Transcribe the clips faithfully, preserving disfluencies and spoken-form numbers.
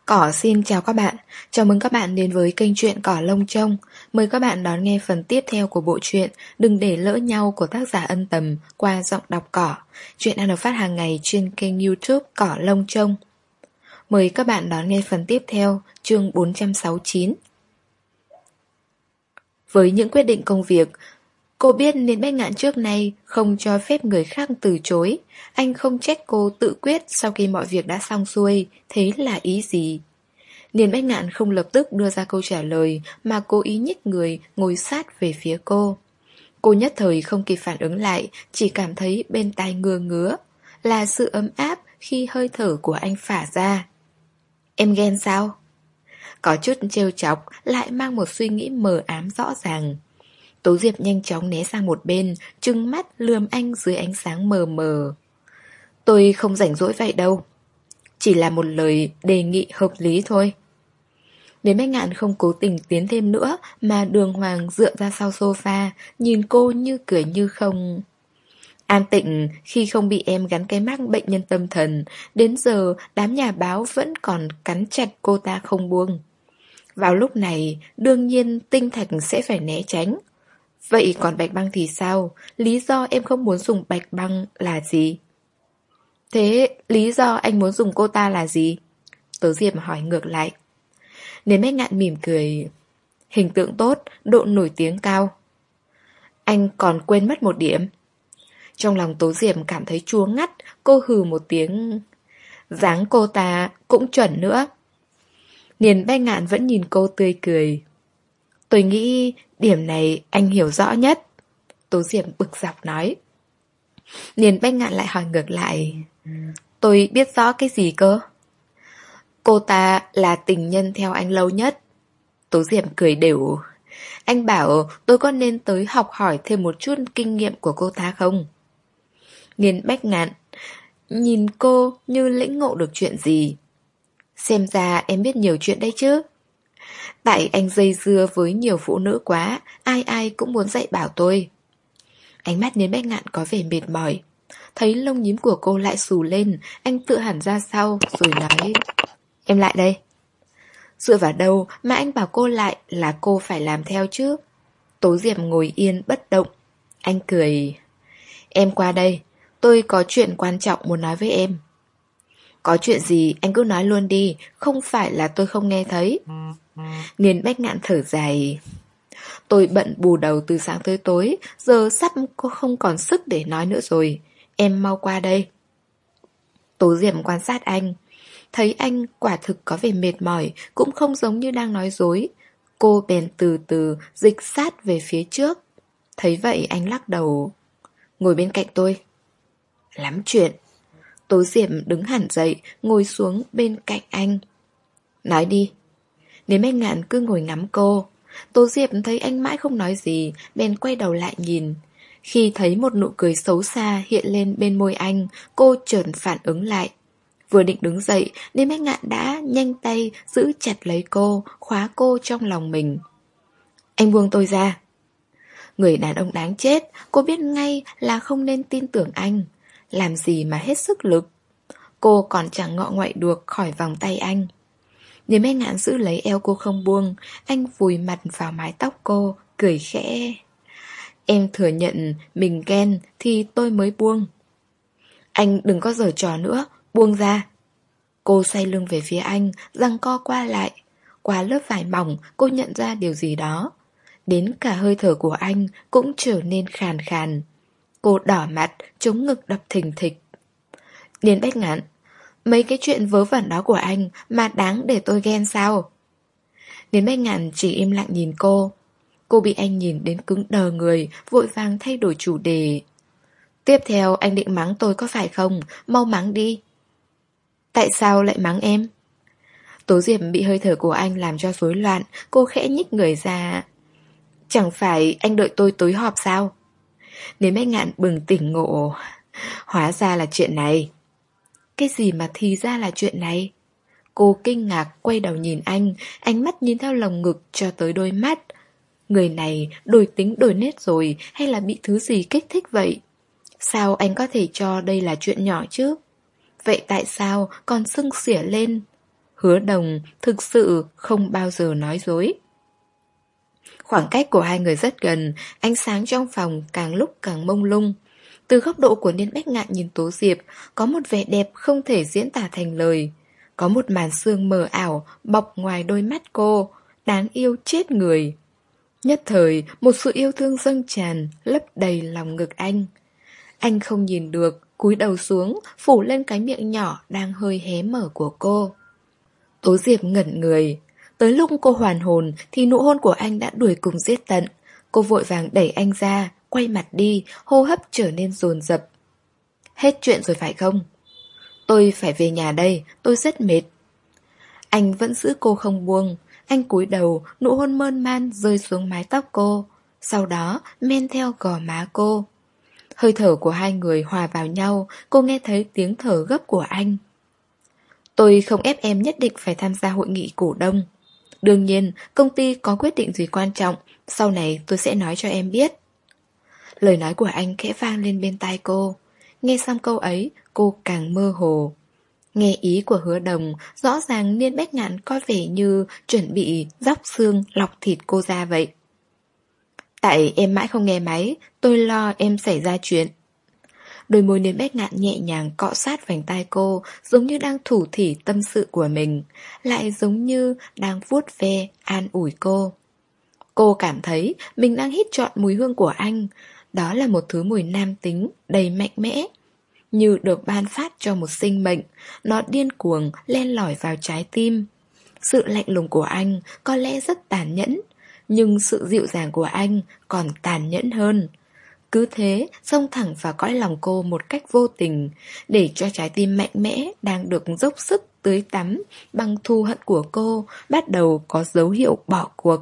Cỏ xin chào các bạn, chào mừng các bạn đến với kênh truyện Cỏ Lông Trông. Mời các bạn đón nghe phần tiếp theo của bộ truyện Đừng để lỡ nhau của tác giả Ân Tầm qua giọng đọc Cỏ. Truyện đang được phát hàng ngày trên kênh YouTube Cỏ Lông Trông. Mời các bạn đón nghe phần tiếp theo, chương bốn trăm sáu mươi chín. Với những quyết định công việc, cô biết nên Bách Ngạn trước nay không cho phép người khác từ chối. Anh không trách cô tự quyết sau khi mọi việc đã xong xuôi, thế là ý gì? Niên Bách Ngạn không lập tức đưa ra câu trả lời mà cố ý nhích người ngồi sát về phía cô. Cô nhất thời không kịp phản ứng lại, chỉ cảm thấy bên tai ngứa ngứa, là sự ấm áp khi hơi thở của anh phả ra. Em ghen sao? Có chút trêu chọc, lại mang một suy nghĩ mờ ám rõ ràng. Tố Diệp nhanh chóng né sang một bên, trừng mắt lườm anh dưới ánh sáng mờ mờ. Tôi không rảnh rỗi vậy đâu. Chỉ là một lời đề nghị hợp lý thôi. Đến Bách Ngạn không cố tình tiến thêm nữa mà đường hoàng dựa ra sau sofa, nhìn cô như cười như không. An Tịnh khi không bị em gắn cái mác bệnh nhân tâm thần, đến giờ đám nhà báo vẫn còn cắn chặt cô ta không buông. Vào lúc này, đương nhiên Tinh Thạch sẽ phải né tránh. Vậy còn Bạch Băng thì sao? Lý do em không muốn dùng Bạch Băng là gì? Thế lý do anh muốn dùng cô ta là gì? Tố Diệp hỏi ngược lại. Nên Bách Ngạn mỉm cười. Hình tượng tốt, độ nổi tiếng cao. Anh còn quên mất một điểm. Trong lòng Tố Diệp cảm thấy chua ngắt, cô hừ một tiếng. Dáng cô ta cũng chuẩn nữa. Niên Bách Ngạn vẫn nhìn cô tươi cười. Tôi nghĩ điểm này anh hiểu rõ nhất. Tố Diệp bực dọc nói. Niên Bách Ngạn lại hỏi ngược lại. Tôi biết rõ cái gì cơ? Cô ta là tình nhân theo anh lâu nhất. Tố Diệp cười đều. Anh bảo tôi có nên tới học hỏi thêm một chút kinh nghiệm của cô ta không? Niên Bách Ngạn nhìn cô như lĩnh ngộ được chuyện gì. Xem ra em biết nhiều chuyện đấy chứ. Tại anh dây dưa với nhiều phụ nữ quá, ai ai cũng muốn dạy bảo tôi. Ánh mắt Niên Bách Ngạn có vẻ mệt mỏi. Thấy lông nhím của cô lại xù lên, anh tự hẳn ra sau rồi nói. Em lại đây. Dựa vào đâu mà anh bảo cô lại là cô phải làm theo chứ? Tố Diệp ngồi yên bất động. Anh cười. Em qua đây, tôi có chuyện quan trọng muốn nói với em. Có chuyện gì anh cứ nói luôn đi, không phải là tôi không nghe thấy. Niên Bách Ngạn thở dài. Tôi bận bù đầu từ sáng tới tối, giờ sắp cô không còn sức để nói nữa rồi. Em mau qua đây. Tố Diệp quan sát anh. Thấy anh quả thực có vẻ mệt mỏi, cũng không giống như đang nói dối. Cô bèn từ từ dịch sát về phía trước. Thấy vậy anh lắc đầu. Ngồi bên cạnh tôi. Lắm chuyện. Tố Diệp đứng hẳn dậy, ngồi xuống bên cạnh anh. Nói đi. Nếu Bách Ngạn cứ ngồi ngắm cô. Tố Diệp thấy anh mãi không nói gì, bèn quay đầu lại nhìn. Khi thấy một nụ cười xấu xa hiện lên bên môi anh, cô chợt phản ứng lại. Vừa định đứng dậy, nên Bách Ngạn đã nhanh tay giữ chặt lấy cô, khóa cô trong lòng mình. Anh buông tôi ra. Người đàn ông đáng chết, cô biết ngay là không nên tin tưởng anh. Làm gì mà hết sức lực. Cô còn chẳng ngọ nguậy được khỏi vòng tay anh. Nếu Bách Ngạn giữ lấy eo cô không buông, anh vùi mặt vào mái tóc cô, cười khẽ. Em thừa nhận mình ghen thì tôi mới buông. Anh đừng có giở trò nữa, buông ra. Cô xoay lưng về phía anh, giằng co qua lại. Qua lớp vải mỏng, cô nhận ra điều gì đó. Đến cả hơi thở của anh cũng trở nên khàn khàn. Cô đỏ mặt, chống ngực đập thình thịch. Niên Bách Ngạn, mấy cái chuyện vớ vẩn đó của anh mà đáng để tôi ghen sao? Niên Bách Ngạn chỉ im lặng nhìn cô. Cô bị anh nhìn đến cứng đờ người, vội vàng thay đổi chủ đề. Tiếp theo anh định mắng tôi có phải không? Mau mắng đi. Tại sao lại mắng em? Tố Diệp bị hơi thở của anh làm cho rối loạn. Cô khẽ nhích người ra. Chẳng phải anh đợi tôi tối họp sao? Nên Bách Ngạn bừng tỉnh ngộ. Hóa ra là chuyện này. Cái gì mà thì ra là chuyện này? Cô kinh ngạc quay đầu nhìn anh, ánh mắt nhìn theo lồng ngực cho tới đôi mắt. Người này đổi tính đổi nết rồi, hay là bị thứ gì kích thích vậy? Sao anh có thể cho đây là chuyện nhỏ chứ? Vậy tại sao còn sưng xỉa lên? Hứa Đồng thực sự không bao giờ nói dối. Khoảng cách của hai người rất gần, ánh sáng trong phòng càng lúc càng mông lung. Từ góc độ của Niên Bách Ngạn nhìn Tố Diệp, có một vẻ đẹp không thể diễn tả thành lời. Có một màn sương mờ ảo bọc ngoài đôi mắt cô, đáng yêu chết người. Nhất thời, một sự yêu thương dâng tràn, lấp đầy lòng ngực anh. Anh không nhìn được, cúi đầu xuống, phủ lên cái miệng nhỏ đang hơi hé mở của cô. Tố Diệp ngẩn người. Tới lúc cô hoàn hồn thì nụ hôn của anh đã đuổi cùng giết tận. Cô vội vàng đẩy anh ra, quay mặt đi, hô hấp trở nên dồn dập. Hết chuyện rồi phải không? Tôi phải về nhà đây, tôi rất mệt. Anh vẫn giữ cô không buông. Anh cúi đầu, nụ hôn mơn man rơi xuống mái tóc cô. Sau đó men theo gò má cô. Hơi thở của hai người hòa vào nhau. Cô nghe thấy tiếng thở gấp của anh. Tôi không ép em nhất định phải tham gia hội nghị cổ đông. Đương nhiên, công ty có quyết định gì quan trọng, sau này tôi sẽ nói cho em biết. Lời nói của anh khẽ vang lên bên tai cô. Nghe xong câu ấy, cô càng mơ hồ. Nghe ý của Hứa Đồng, rõ ràng Niên Bách Ngạn có vẻ như chuẩn bị róc xương lọc thịt cô ra vậy. Tại em mãi không nghe máy, tôi lo em xảy ra chuyện. Đôi môi Niên Bách Ngạn nhẹ nhàng cọ sát vành tai cô, giống như đang thủ thỉ tâm sự của mình, lại giống như đang vuốt ve, an ủi cô. Cô cảm thấy mình đang hít trọn mùi hương của anh. Đó là một thứ mùi nam tính, đầy mạnh mẽ. Như được ban phát cho một sinh mệnh, nó điên cuồng len lỏi vào trái tim. Sự lạnh lùng của anh có lẽ rất tàn nhẫn, nhưng sự dịu dàng của anh còn tàn nhẫn hơn. Cứ thế xông thẳng vào cõi lòng cô một cách vô tình, để cho trái tim mạnh mẽ đang được dốc sức tưới tắm bằng thù hận của cô bắt đầu có dấu hiệu bỏ cuộc.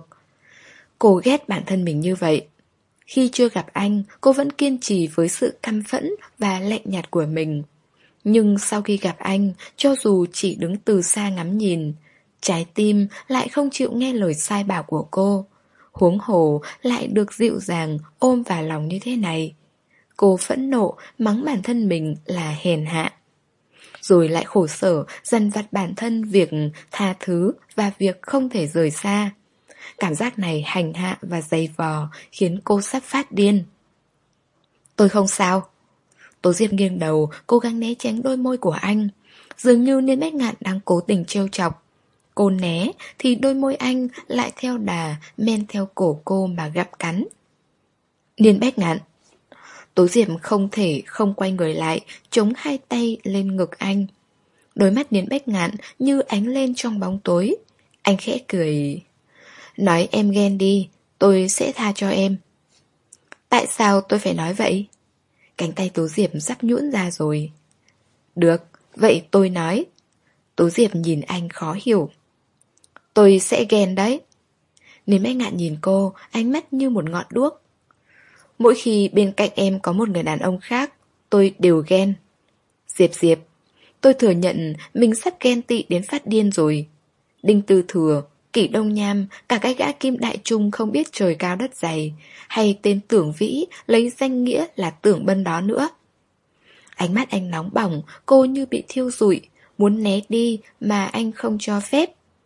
Cô ghét bản thân mình như vậy. Khi chưa gặp anh, cô vẫn kiên trì với sự căm phẫn và lạnh nhạt của mình. Nhưng sau khi gặp anh, cho dù chỉ đứng từ xa ngắm nhìn, trái tim lại không chịu nghe lời sai bảo của cô. Huống hồ lại được dịu dàng ôm vào lòng như thế này. Cô phẫn nộ mắng bản thân mình là hèn hạ. Rồi lại khổ sở dằn vặt bản thân việc tha thứ và việc không thể rời xa. Cảm giác này hành hạ và dày vò khiến cô sắp phát điên. Tôi không sao. Tố Diệp nghiêng đầu, cố gắng né tránh đôi môi của anh. Dường như Niên Bách Ngạn đang cố tình trêu chọc. Cô né thì đôi môi anh lại theo đà men theo cổ cô mà gặm cắn. Niên Bách Ngạn. Tố Diệp không thể không quay người lại, chống hai tay lên ngực anh. Đôi mắt Niên Bách Ngạn như ánh lên trong bóng tối. Anh khẽ cười. Nói em ghen đi, tôi sẽ tha cho em. Tại sao tôi phải nói vậy? Cánh tay Tố Diệp sắp nhũn ra rồi. Được, vậy tôi nói. Tố Diệp nhìn anh khó hiểu. Tôi sẽ ghen đấy. Niên Bách Ngạn nhìn cô, ánh mắt như một ngọn đuốc. Mỗi khi bên cạnh em có một người đàn ông khác, tôi đều ghen. Diệp Diệp, tôi thừa nhận mình sắp ghen tị đến phát điên rồi. Đinh Tư Thừa, Kỷ Đông Nham, cả cái gã Kim Đại Trung không biết trời cao đất dày, hay tên Tưởng Vĩ lấy danh nghĩa là Tưởng Bân đó nữa. Ánh mắt anh nóng bỏng, cô như bị thiêu rụi, muốn né đi mà anh không cho phép.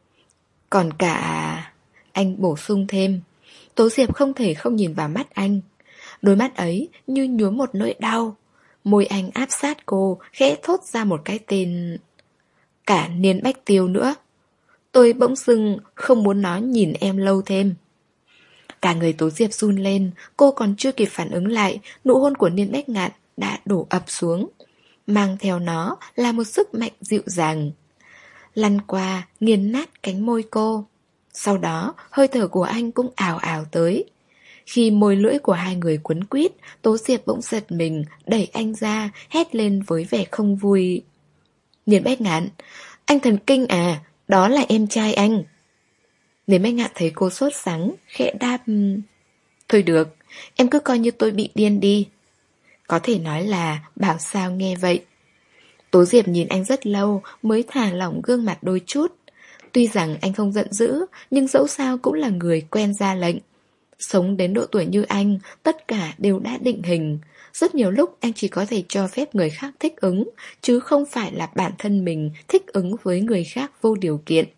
Còn cả... Anh bổ sung thêm. Tố Diệp không thể không nhìn vào mắt anh. Đôi mắt ấy như nhuốm một nỗi đau. Môi anh áp sát cô, khẽ thốt ra một cái tên. Cả Niên Bách Tiêu nữa. Tôi bỗng dưng không muốn nó nhìn em lâu thêm. Cả người Tố Diệp run lên. Cô còn chưa kịp phản ứng lại, nụ hôn của Niên Bách Ngạn đã đổ ập xuống. Mang theo nó là một sức mạnh dịu dàng, lăn qua, nghiền nát cánh môi cô. Sau đó, hơi thở của anh cũng ào ào tới. Khi môi lưỡi của hai người quấn quýt, Tố Diệp bỗng giật mình, đẩy anh ra, hét lên với vẻ không vui. Niên Bách Ngạn, anh thần kinh à, đó là em trai anh. Niên Bách Ngạn thấy cô sốt sắng, khẽ đáp. Thôi được, em cứ coi như tôi bị điên đi. Có thể nói là bảo sao nghe vậy. Tố Diệp nhìn anh rất lâu mới thả lỏng gương mặt đôi chút. Tuy rằng anh không giận dữ, nhưng dẫu sao cũng là người quen ra lệnh. Sống đến độ tuổi như anh, tất cả đều đã định hình. rất nhiều lúc anh chỉ có thể cho phép người khác thích ứng, chứ không phải là bản thân mình thích ứng với người khác vô điều kiện.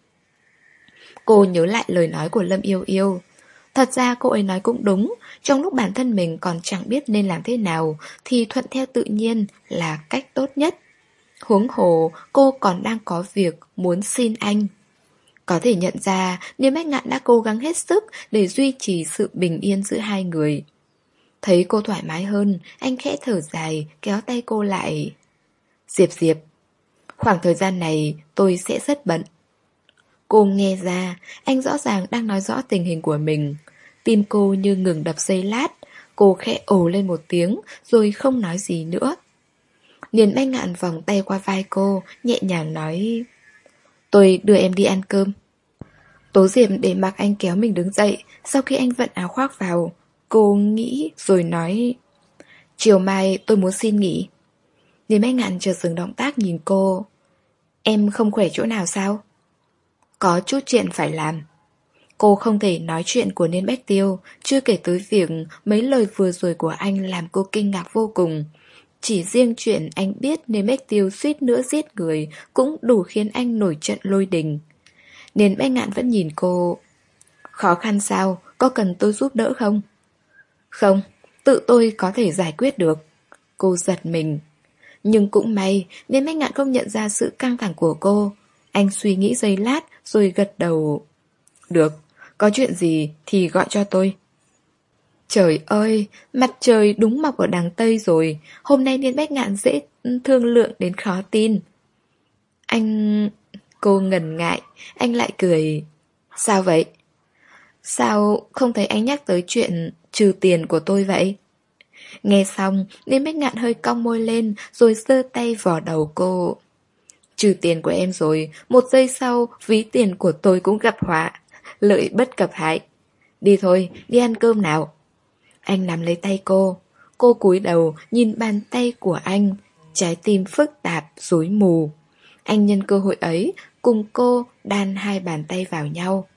Cô nhớ lại lời nói của Lâm Yêu Yêu. Thật ra cô ấy nói cũng đúng, trong lúc bản thân mình còn chẳng biết nên làm thế nào thì thuận theo tự nhiên là cách tốt nhất. Huống hồ cô còn đang có việc muốn xin anh. Có thể nhận ra Niêm Bách Ngạn đã cố gắng hết sức để duy trì sự bình yên giữa hai người. Thấy cô thoải mái hơn, anh khẽ thở dài, kéo tay cô lại. Diệp Diệp, khoảng thời gian này tôi sẽ rất bận. Cô nghe ra, anh rõ ràng đang nói rõ tình hình của mình. Tim cô như ngừng đập giây lát, cô khẽ ồ lên một tiếng rồi không nói gì nữa. Niên Bách Ngạn vòng tay qua vai cô, nhẹ nhàng nói: Tôi đưa em đi ăn cơm. Tố Diệp để mặc anh kéo mình đứng dậy. Sau khi anh vận áo khoác vào, cô nghĩ rồi nói: Chiều mai tôi muốn xin nghỉ. Niên Bách Ngạn chợt dừng động tác nhìn cô. Em không khỏe chỗ nào sao? Có chút chuyện phải làm. Cô không thể nói chuyện của Niên Bách Tiêu, chưa kể tới việc mấy lời vừa rồi của anh làm cô kinh ngạc vô cùng. Chỉ riêng chuyện anh biết Niên Bách Tiêu suýt nữa giết người cũng đủ khiến anh nổi trận lôi đình. Niên Bách Ngạn vẫn nhìn cô. Khó khăn sao? Có cần tôi giúp đỡ không? Không, tự tôi có thể giải quyết được. Cô giật mình. Nhưng cũng may, Niên Bách Ngạn không nhận ra sự căng thẳng của cô. Anh suy nghĩ giây lát rồi gật đầu. Được, có chuyện gì thì gọi cho tôi. Trời ơi, mặt trời đúng mọc ở đằng Tây rồi. Hôm nay Niên Bách Ngạn dễ thương lượng đến khó tin. Anh... Cô ngần ngại, anh lại cười. Sao vậy? Sao không thấy anh nhắc tới chuyện trừ tiền của tôi vậy? Nghe xong, Niên Bách Ngạn hơi cong môi lên rồi giơ tay vò đầu cô. Trừ tiền của em rồi, một giây sau ví tiền của tôi cũng gặp họa. Lợi bất cập hại. Đi thôi, đi ăn cơm nào. Anh nắm lấy tay cô. Cô cúi đầu nhìn bàn tay của anh. Trái tim phức tạp, rối mù. Anh nhân cơ hội ấy cùng cô đan hai bàn tay vào nhau.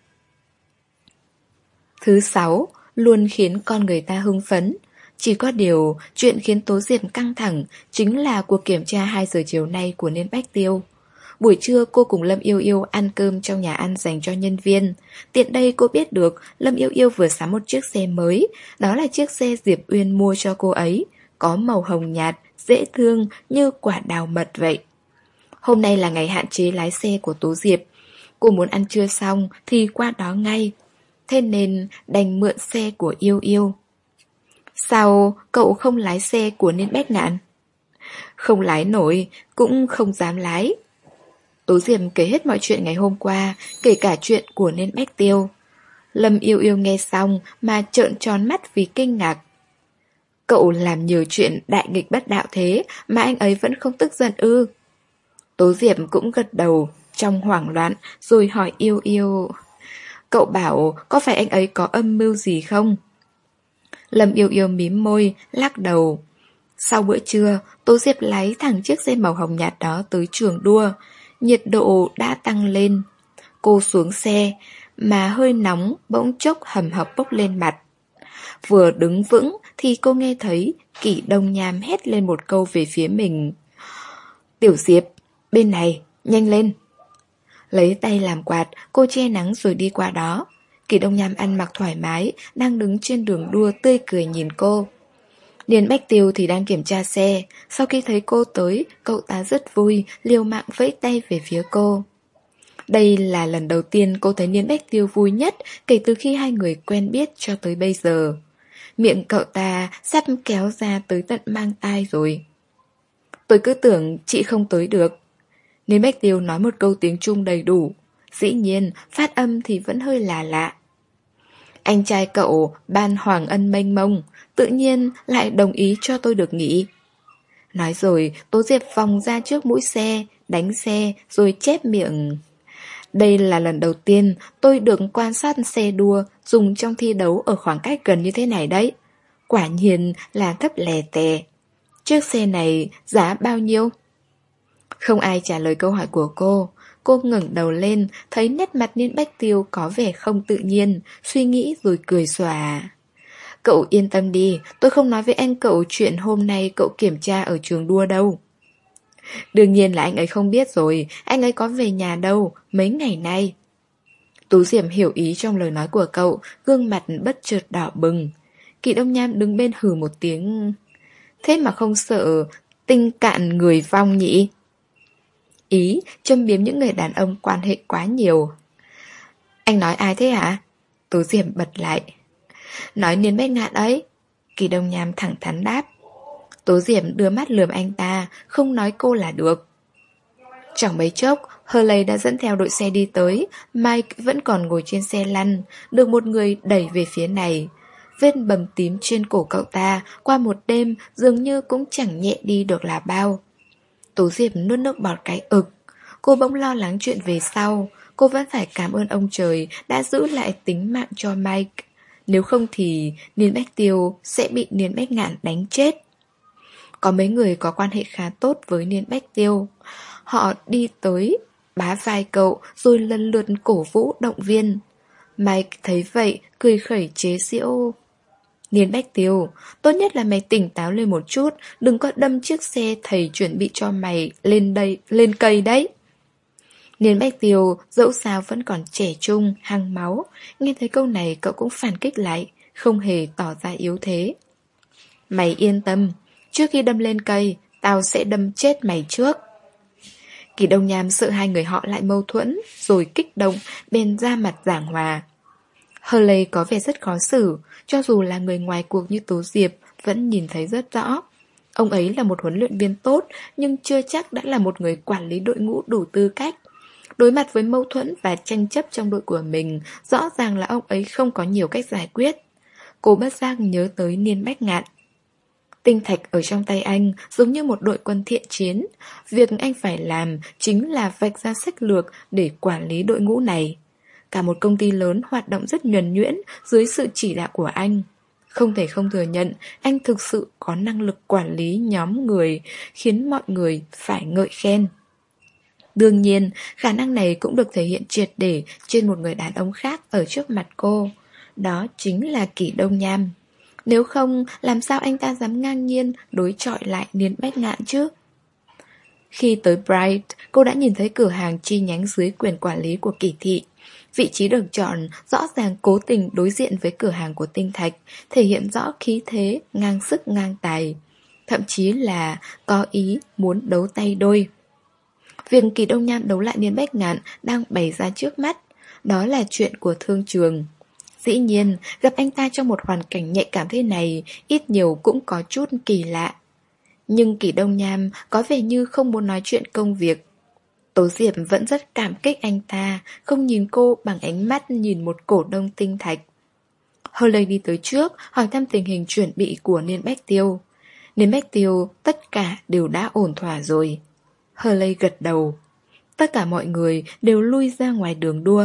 Thứ sáu luôn khiến con người ta hưng phấn. Chỉ có điều chuyện khiến Tố Diệp căng thẳng chính là cuộc kiểm tra hai giờ chiều nay của Niên Bách Tiêu. Buổi trưa cô cùng Lâm Yêu Yêu ăn cơm trong nhà ăn dành cho nhân viên. Tiện đây cô biết được Lâm Yêu Yêu vừa sắm một chiếc xe mới. Đó là chiếc xe Diệp Uyên mua cho cô ấy. Có màu hồng nhạt, dễ thương như quả đào mật vậy. Hôm nay là ngày hạn chế lái xe của Tố Diệp. Cô muốn ăn trưa xong thì qua đó ngay. Thế nên đành mượn xe của Yêu Yêu. Sao cậu không lái xe của Niên Bách Ngạn? Không lái nổi, cũng không dám lái. Tố Diệp kể hết mọi chuyện ngày hôm qua, kể cả chuyện của Niên Bách Tiêu. Lâm Yêu Yêu nghe xong mà trợn tròn mắt vì kinh ngạc. Cậu làm nhiều chuyện đại nghịch bất đạo thế mà anh ấy vẫn không tức giận ư? Tố Diệp cũng gật đầu trong hoảng loạn rồi hỏi Yêu Yêu. Cậu bảo có phải anh ấy có âm mưu gì không? Lâm Yêu Yêu mím môi, lắc đầu. Sau bữa trưa, Tố Diệp lái thẳng chiếc xe màu hồng nhạt đó tới trường đua. Nhiệt độ đã tăng lên. Cô xuống xe, mà hơi nóng bỗng chốc hầm hập bốc lên mặt. Vừa đứng vững thì cô nghe thấy Kỷ Đông Nham hét lên một câu về phía mình. Tiểu Diệp, bên này, nhanh lên. Lấy tay làm quạt, cô che nắng rồi đi qua đó. Kỷ Đông Nham ăn mặc thoải mái, đang đứng trên đường đua tươi cười nhìn cô. Niên Bách Tiêu thì đang kiểm tra xe. Sau khi thấy cô tới, cậu ta rất vui, liều mạng vẫy tay về phía cô. Đây là lần đầu tiên cô thấy Niên Bách Tiêu vui nhất kể từ khi hai người quen biết cho tới bây giờ. Miệng cậu ta sắp kéo ra tới tận mang tai rồi. Tôi cứ tưởng chị không tới được. Niên Bách Tiêu nói một câu tiếng Trung đầy đủ. Dĩ nhiên, phát âm thì vẫn hơi lạ lạ. Anh trai cậu ban hoàng ân mênh mông, tự nhiên lại đồng ý cho tôi được nghỉ. Nói rồi, Tố Diệp vòng ra trước mũi xe, đánh xe, rồi chép miệng. Đây là lần đầu tiên tôi được quan sát xe đua dùng trong thi đấu ở khoảng cách gần như thế này đấy. Quả nhiên là thấp lè tè. Chiếc xe này giá bao nhiêu? Không ai trả lời câu hỏi của cô. Cô ngẩng đầu lên, thấy nét mặt Niên Bách Tiêu có vẻ không tự nhiên, suy nghĩ rồi cười xòa. Cậu yên tâm đi, tôi không nói với anh cậu chuyện hôm nay cậu kiểm tra ở trường đua đâu. Đương nhiên là anh ấy không biết rồi, anh ấy có về nhà đâu, mấy ngày nay. Tú Diệm hiểu ý trong lời nói của cậu, gương mặt bất chợt đỏ bừng. Kỷ Đông Nham đứng bên hừ một tiếng. Thế mà không sợ tinh cạn người vong nhỉ? Ý, châm biếm những người đàn ông quan hệ quá nhiều. Anh nói ai thế hả? Tú Diệm bật lại. Nói Niên Bách Ngạn ấy. Kỷ Đông Nham thẳng thắn đáp. Tú Diệm đưa mắt lườm anh ta, không nói cô là được. Chẳng mấy chốc, Hurley đã dẫn theo đội xe đi tới, Mike vẫn còn ngồi trên xe lăn, được một người đẩy về phía này. Vết bầm tím trên cổ cậu ta, qua một đêm dường như cũng chẳng nhẹ đi được là bao. Tú Diệp nuốt nước bọt cái ực. Cô bỗng lo lắng chuyện về sau. Cô vẫn phải cảm ơn ông trời đã giữ lại tính mạng cho Mike. Nếu không thì Niên Bách Tiêu sẽ bị Niên Bách Ngạn đánh chết. Có mấy người có quan hệ khá tốt với Niên Bách Tiêu. Họ đi tới, bá vai cậu rồi lần lượt cổ vũ động viên. Mike thấy vậy, cười khẩy chế giễu. Niên Bách Tiêu, tốt nhất là mày tỉnh táo lên một chút, đừng có đâm chiếc xe thầy chuẩn bị cho mày lên đây, lên cây đấy. Niên Bách Tiêu dẫu sao vẫn còn trẻ trung, hăng máu. Nghe thấy câu này cậu cũng phản kích lại, không hề tỏ ra yếu thế. Mày yên tâm, trước khi đâm lên cây, tao sẽ đâm chết mày trước. Kỷ Đông Nham sợ hai người họ lại mâu thuẫn, rồi kích động, bèn ra mặt giảng hòa. Hurley có vẻ rất khó xử, cho dù là người ngoài cuộc như Tố Diệp, vẫn nhìn thấy rất rõ. Ông ấy là một huấn luyện viên tốt, nhưng chưa chắc đã là một người quản lý đội ngũ đủ tư cách. Đối mặt với mâu thuẫn và tranh chấp trong đội của mình, rõ ràng là ông ấy không có nhiều cách giải quyết. Cô bất giác nhớ tới Niên Bách Ngạn. Tinh thạch ở trong tay anh giống như một đội quân thiện chiến. Việc anh phải làm chính là vạch ra sách lược để quản lý đội ngũ này. Cả một công ty lớn hoạt động rất nhuần nhuyễn dưới sự chỉ đạo của anh. Không thể không thừa nhận, anh thực sự có năng lực quản lý nhóm người, khiến mọi người phải ngợi khen. Đương nhiên, khả năng này cũng được thể hiện triệt để trên một người đàn ông khác ở trước mặt cô. Đó chính là Kỷ Đông Nham. Nếu không, làm sao anh ta dám ngang nhiên đối chọi lại Niên Bách Ngạn chứ? Khi tới Bright, cô đã nhìn thấy cửa hàng chi nhánh dưới quyền quản lý của Kỷ thị. Vị trí được chọn rõ ràng cố tình đối diện với cửa hàng của Tinh Thạch, thể hiện rõ khí thế, ngang sức ngang tài. Thậm chí là có ý muốn đấu tay đôi. Việc Kỷ Đông Nham đấu lại Niên Bách Ngạn đang bày ra trước mắt. Đó là chuyện của thương trường. Dĩ nhiên, gặp anh ta trong một hoàn cảnh nhạy cảm thế này, ít nhiều cũng có chút kỳ lạ. Nhưng Kỷ Đông Nham có vẻ như không muốn nói chuyện công việc. Tố Diệp vẫn rất cảm kích anh ta, không nhìn cô bằng ánh mắt nhìn một cổ đông Tinh Thạch. Hurley đi tới trước, hỏi thăm tình hình chuẩn bị của Niên Bách Tiêu. Niên Bách Tiêu, tất cả đều đã ổn thỏa rồi. Hurley gật đầu. Tất cả mọi người đều lui ra ngoài đường đua.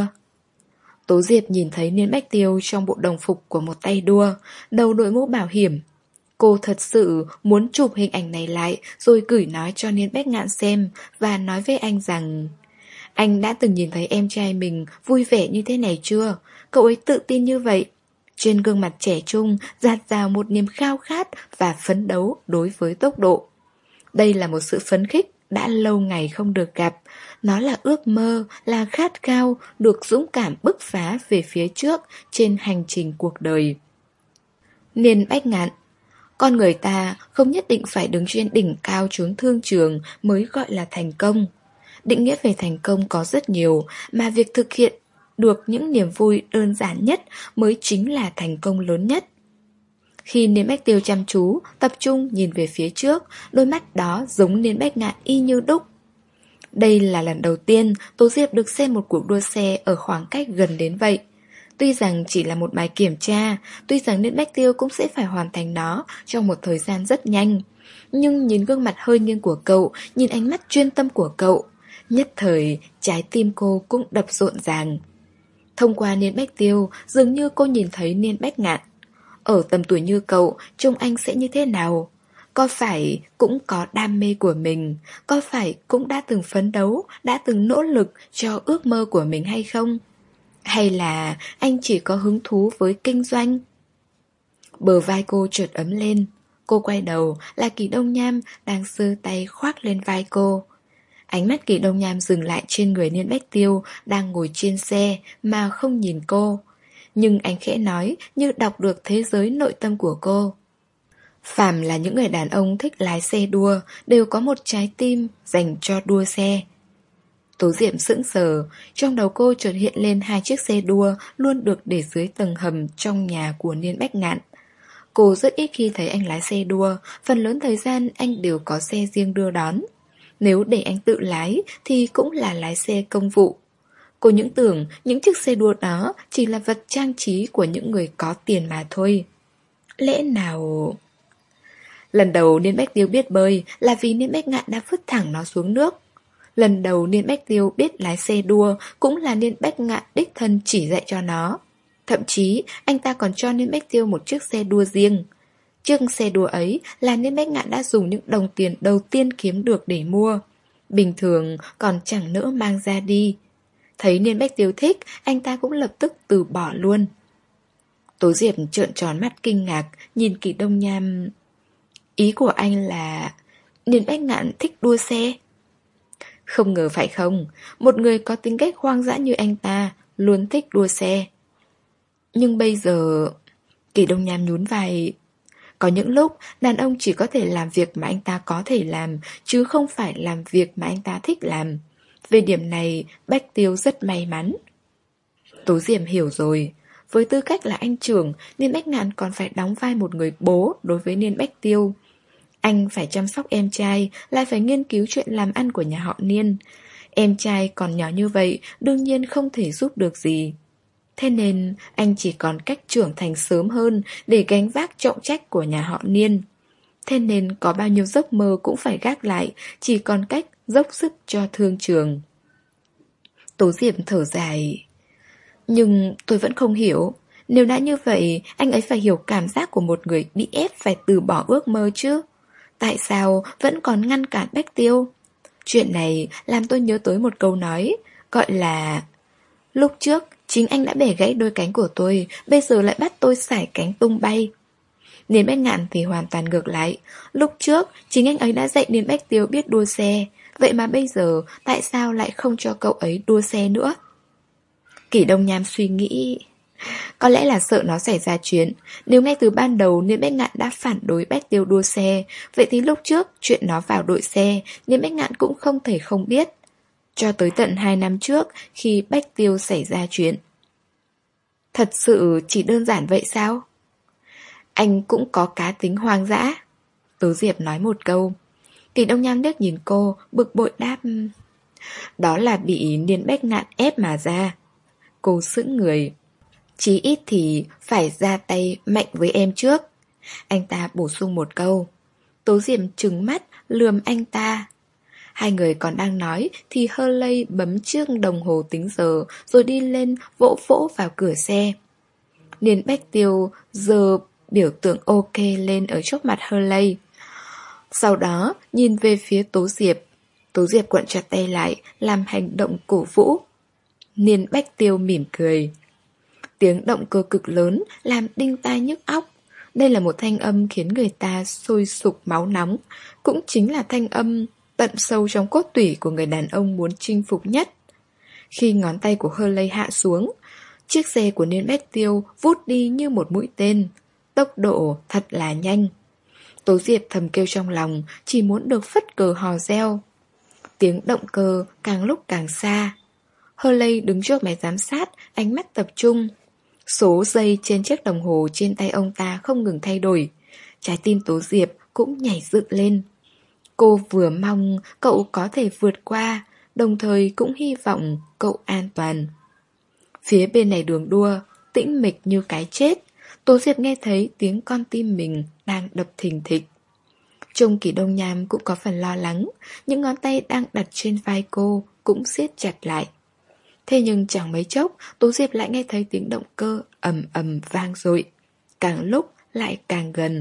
Tố Diệp nhìn thấy Niên Bách Tiêu trong bộ đồng phục của một tay đua, đầu đội mũ bảo hiểm. Cô thật sự muốn chụp hình ảnh này lại rồi gửi nói cho Niên Bách Ngạn xem và nói với anh rằng: anh đã từng nhìn thấy em trai mình vui vẻ như thế này chưa? Cậu ấy tự tin như vậy. Trên gương mặt trẻ trung dạt dào một niềm khao khát và phấn đấu đối với tốc độ. Đây là một sự phấn khích đã lâu ngày không được gặp. Nó là ước mơ, là khát khao được dũng cảm bứt phá về phía trước trên hành trình cuộc đời. Niên Bách Ngạn. Con người ta không nhất định phải đứng trên đỉnh cao chốn thương trường mới gọi là thành công. Định nghĩa về thành công có rất nhiều, mà việc thực hiện được những niềm vui đơn giản nhất mới chính là thành công lớn nhất. Khi Niên Bách Tiêu chăm chú, tập trung nhìn về phía trước, đôi mắt đó giống Niên Bách Ngạn y như đúc. Đây là lần đầu tiên Tố Diệp được xem một cuộc đua xe ở khoảng cách gần đến vậy. Tuy rằng chỉ là một bài kiểm tra, tuy rằng Niên Bách Tiêu cũng sẽ phải hoàn thành nó trong một thời gian rất nhanh. Nhưng nhìn gương mặt hơi nghiêng của cậu, nhìn ánh mắt chuyên tâm của cậu, nhất thời trái tim cô cũng đập rộn ràng. Thông qua Niên Bách Tiêu, dường như cô nhìn thấy Niên Bách Ngạn. Ở tầm tuổi như cậu, trông anh sẽ như thế nào? Có phải cũng có đam mê của mình? Có phải cũng đã từng phấn đấu, đã từng nỗ lực cho ước mơ của mình hay không? Hay là anh chỉ có hứng thú với kinh doanh? Bờ vai cô chợt ấm lên. Cô quay đầu là Kỳ Đông Nham đang giơ tay khoác lên vai cô. Ánh mắt Kỳ Đông Nham dừng lại trên người Niên Bách Tiêu đang ngồi trên xe mà không nhìn cô. Nhưng anh khẽ nói như đọc được thế giới nội tâm của cô. Phàm là những người đàn ông thích lái xe đua đều có một trái tim dành cho đua xe. Tố Diệm sững sờ, trong đầu cô chợt hiện lên hai chiếc xe đua luôn được để dưới tầng hầm trong nhà của Niên Bách Ngạn. Cô rất ít khi thấy anh lái xe đua, phần lớn thời gian anh đều có xe riêng đưa đón. Nếu để anh tự lái thì cũng là lái xe công vụ. Cô những tưởng những chiếc xe đua đó chỉ là vật trang trí của những người có tiền mà thôi. Lẽ nào... Lần đầu Niên Bách Tiêu biết bơi là vì Niên Bách Ngạn đã vứt thẳng nó xuống nước. Lần đầu Niên Bách Tiêu biết lái xe đua cũng là Niên Bách Ngạn đích thân chỉ dạy cho nó. Thậm chí anh ta còn cho Niên Bách Tiêu một chiếc xe đua riêng. Chiếc xe đua ấy là Niên Bách Ngạn đã dùng những đồng tiền đầu tiên kiếm được để mua. Bình thường còn chẳng nỡ mang ra đi. Thấy Niên Bách Tiêu thích, anh ta cũng lập tức từ bỏ luôn. Tố Diệp trợn tròn mắt kinh ngạc, nhìn Kỳ Đông Nham. Ý của anh là Niên Bách Ngạn thích đua xe? Không ngờ phải không, một người có tính cách hoang dã như anh ta luôn thích đua xe. Nhưng bây giờ... Kỳ Đông Nham nhún vai. Có những lúc đàn ông chỉ có thể làm việc mà anh ta có thể làm, chứ không phải làm việc mà anh ta thích làm. Về điểm này Bách Tiêu rất may mắn. Tố Diệm hiểu rồi. Với tư cách là anh trưởng, Niên Bách Ngạn còn phải đóng vai một người bố đối với Niên Bách Tiêu. Anh phải chăm sóc em trai, lại phải nghiên cứu chuyện làm ăn của nhà họ Niên. Em trai còn nhỏ như vậy, đương nhiên không thể giúp được gì. Thế nên anh chỉ còn cách trưởng thành sớm hơn để gánh vác trọng trách của nhà họ Niên. Thế nên có bao nhiêu giấc mơ cũng phải gác lại, chỉ còn cách dốc sức cho thương trường. Tố Diệm thở dài. Nhưng tôi vẫn không hiểu. Nếu đã như vậy, anh ấy phải hiểu cảm giác của một người bị ép phải từ bỏ ước mơ chứ. Tại sao vẫn còn ngăn cản Bách Tiêu? Chuyện này làm tôi nhớ tới một câu nói, gọi là: lúc trước chính anh đã bẻ gãy đôi cánh của tôi, bây giờ lại bắt tôi sải cánh tung bay. Niên Bách Ngạn thì hoàn toàn ngược lại. Lúc trước chính anh ấy đã dạy Niên Bách Tiêu biết đua xe, vậy mà bây giờ tại sao lại không cho cậu ấy đua xe nữa? Kỷ Đông Nham suy nghĩ. Có lẽ là sợ nó xảy ra chuyện. Nếu ngay từ ban đầu Niên Bách Ngạn đã phản đối Bách Tiêu đua xe, vậy thì lúc trước chuyện nó vào đội xe, Niên Bách Ngạn cũng không thể không biết. Cho tới tận hai năm trước, khi Bách Tiêu xảy ra chuyện. Thật sự chỉ đơn giản vậy sao? Anh cũng có cá tính hoang dã. Tố Diệp nói một câu. Kỳ Đông Nham liếc nhìn cô, bực bội đáp. Đó là bị Niên Bách Ngạn ép mà ra. Cô sững người. Chí ít thì phải ra tay mạnh với em trước. Anh ta bổ sung một câu. Tố Diệp trừng mắt lườm anh ta. Hai người còn đang nói thì Hurley bấm chiếc đồng hồ tính giờ rồi đi lên vỗ vỗ vào cửa xe. Niên Bách Tiêu giơ biểu tượng ok lên ở trước mặt Hurley. Sau đó nhìn về phía Tố Diệp. Tố Diệp quặn chặt tay lại làm hành động cổ vũ. Niên Bách Tiêu mỉm cười. Tiếng động cơ cực lớn làm đinh tai nhức óc. Đây là một thanh âm khiến người ta sôi sục máu nóng. Cũng chính là thanh âm tận sâu trong cốt tủy của người đàn ông muốn chinh phục nhất. Khi ngón tay của Hurley hạ xuống, chiếc xe của Niên Bách Tiêu vút đi như một mũi tên. Tốc độ thật là nhanh. Tố Diệp thầm kêu trong lòng, chỉ muốn được phất cờ hò reo. Tiếng động cơ càng lúc càng xa. Hurley đứng trước máy giám sát, ánh mắt tập trung. Số giây trên chiếc đồng hồ trên tay ông ta không ngừng thay đổi. Trái tim Tố Diệp cũng nhảy dựng lên. Cô vừa mong cậu có thể vượt qua, đồng thời cũng hy vọng cậu an toàn. Phía bên này đường đua, tĩnh mịch như cái chết. Tố Diệp nghe thấy tiếng con tim mình đang đập thình thịch. Trông Kỳ Đông Nham cũng có phần lo lắng, những ngón tay đang đặt trên vai cô cũng siết chặt lại. Thế nhưng chẳng mấy chốc, Tố Diệp lại nghe thấy tiếng động cơ ầm ầm vang dội, càng lúc lại càng gần.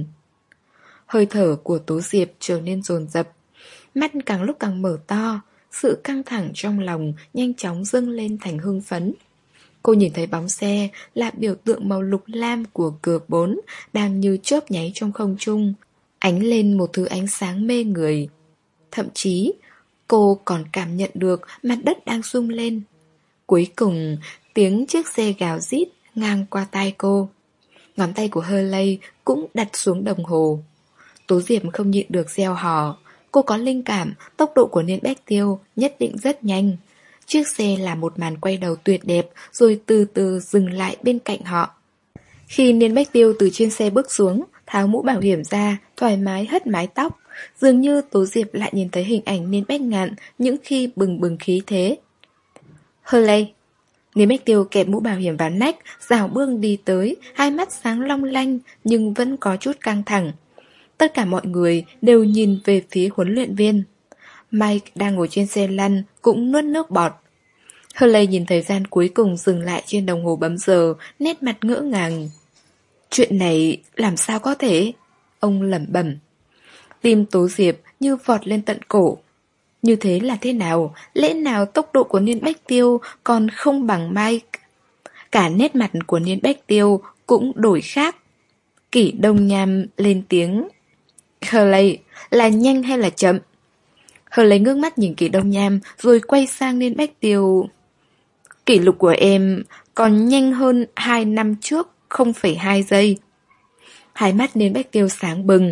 Hơi thở của Tố Diệp trở nên dồn dập, mắt càng lúc càng mở to, sự căng thẳng trong lòng nhanh chóng dâng lên thành hưng phấn. Cô nhìn thấy bóng xe là biểu tượng màu lục lam của cửa bốn đang như chớp nháy trong không trung, ánh lên một thứ ánh sáng mê người. Thậm chí, cô còn cảm nhận được mặt đất đang rung lên. Cuối cùng, tiếng chiếc xe gào rít ngang qua tai cô. Ngón tay của Hurley cũng đặt xuống đồng hồ. Tố Diệp không nhịn được reo hò. Cô có linh cảm tốc độ của Niên Bách Tiêu nhất định rất nhanh. Chiếc xe là một màn quay đầu tuyệt đẹp rồi từ từ dừng lại bên cạnh họ. Khi Niên Bách Tiêu từ trên xe bước xuống, tháo mũ bảo hiểm ra, thoải mái hất mái tóc, dường như Tố Diệp lại nhìn thấy hình ảnh Niên Bách Ngạn những khi bừng bừng khí thế. Hurley. Niên Bách Tiêu kẹp mũ bảo hiểm vào nách, dạo bước đi tới, hai mắt sáng long lanh nhưng vẫn có chút căng thẳng. Tất cả mọi người đều nhìn về phía huấn luyện viên. Mike đang ngồi trên xe lăn cũng nuốt nước bọt. Hurley nhìn thời gian cuối cùng dừng lại trên đồng hồ bấm giờ, nét mặt ngỡ ngàng. Chuyện này làm sao có thể? Ông lẩm bẩm. Tim Tố Diệp như vọt lên tận cổ. Như thế là thế nào? Lẽ nào tốc độ của Niên Bách Tiêu còn không bằng Mike? Cả nét mặt của Niên Bách Tiêu cũng đổi khác. Kỷ Đông Nham lên tiếng. Hurley, là nhanh hay là chậm? Hurley ngước mắt nhìn Kỷ Đông Nham rồi quay sang Niên Bách Tiêu. Kỷ lục của em còn nhanh hơn hai năm trước không phẩy hai giây. Hai mắt Niên Bách Tiêu sáng bừng.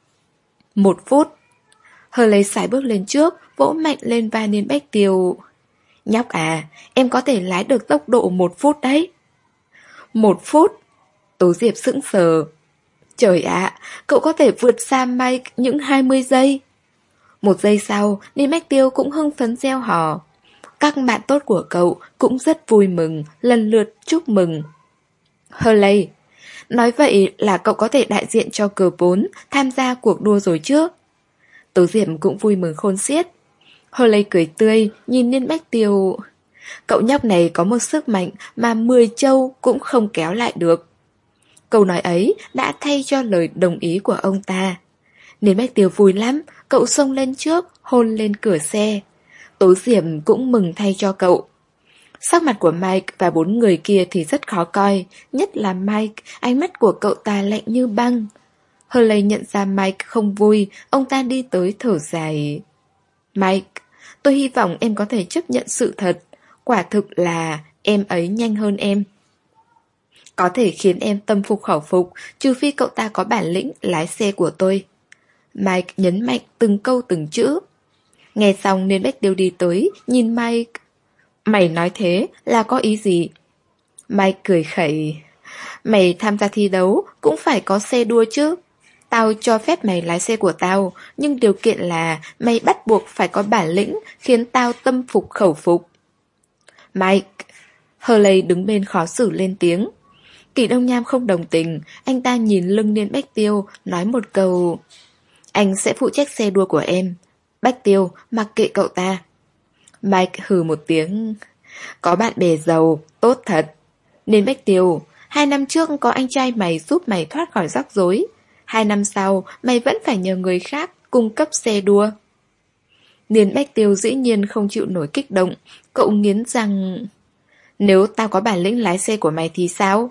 Một phút. Hurley sải bước lên trước, vỗ mạnh lên vai Niên Bách Tiêu. Nhóc à, em có thể lái được tốc độ một phút đấy. Một phút. Tố Diệp sững sờ. Trời ạ, cậu có thể vượt xa Mike những hai mươi giây. Một giây sau, Niên Bách Tiêu cũng hưng phấn reo hò. Các bạn tốt của cậu cũng rất vui mừng, lần lượt chúc mừng. Hurley, nói vậy là cậu có thể đại diện cho cờ bốn tham gia cuộc đua rồi chứ? Tố Diệp cũng vui mừng khôn xiết. Hurley cười tươi, nhìn Niên Bách Tiêu. Cậu nhóc này có một sức mạnh mà mười châu cũng không kéo lại được. Câu nói ấy đã thay cho lời đồng ý của ông ta. Niên Bách Tiêu vui lắm, cậu xông lên trước, hôn lên cửa xe. Tố Diệp cũng mừng thay cho cậu. Sắc mặt của Mike và bốn người kia thì rất khó coi, nhất là Mike, ánh mắt của cậu ta lạnh như băng. Hurley nhận ra Mike không vui, ông ta đi tới thở dài. Mike, tôi hy vọng em có thể chấp nhận sự thật. Quả thực là em ấy nhanh hơn em. Có thể khiến em tâm phục khẩu phục, trừ phi cậu ta có bản lĩnh lái xe của tôi. Mike nhấn mạnh từng câu từng chữ. Nghe xong Niên Bách Tiêu đi tới, nhìn Mike. Mày nói thế là có ý gì? Mike cười khẩy. Mày tham gia thi đấu cũng phải có xe đua chứ. Tao cho phép mày lái xe của tao, nhưng điều kiện là mày bắt buộc phải có bản lĩnh khiến tao tâm phục khẩu phục. Mike. Hurley đứng bên khó xử lên tiếng. Kỷ Đông Nham không đồng tình, anh ta nhìn lưng Niên Bách Tiêu, nói một câu. Anh sẽ phụ trách xe đua của em. Bách Tiêu, mặc kệ cậu ta. Mike hừ một tiếng. Có bạn bè giàu, tốt thật. Niên Bách Tiêu, hai năm trước có anh trai mày giúp mày thoát khỏi rắc rối. Hai năm sau, mày vẫn phải nhờ người khác cung cấp xe đua. Niên Bách Tiêu dĩ nhiên không chịu nổi kích động. Cậu nghiến rằng, nếu tao có bản lĩnh lái xe của mày thì sao?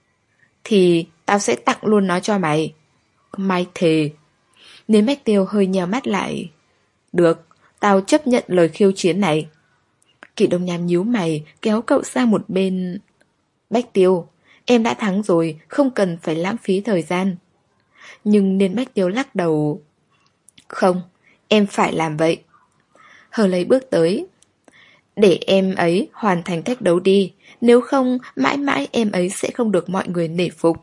Thì tao sẽ tặng luôn nó cho mày. Mike thề. Niên Bách Tiêu hơi nheo mắt lại. Được, tao chấp nhận lời khiêu chiến này. Kỷ Đông Nham nhíu mày, kéo cậu sang một bên. Bách Tiêu, em đã thắng rồi, không cần phải lãng phí thời gian. Nhưng Niên Bách Tiêu lắc đầu. Không, em phải làm vậy. Hurley bước tới. Để em ấy hoàn thành thách đấu đi, nếu không mãi mãi em ấy sẽ không được mọi người nể phục.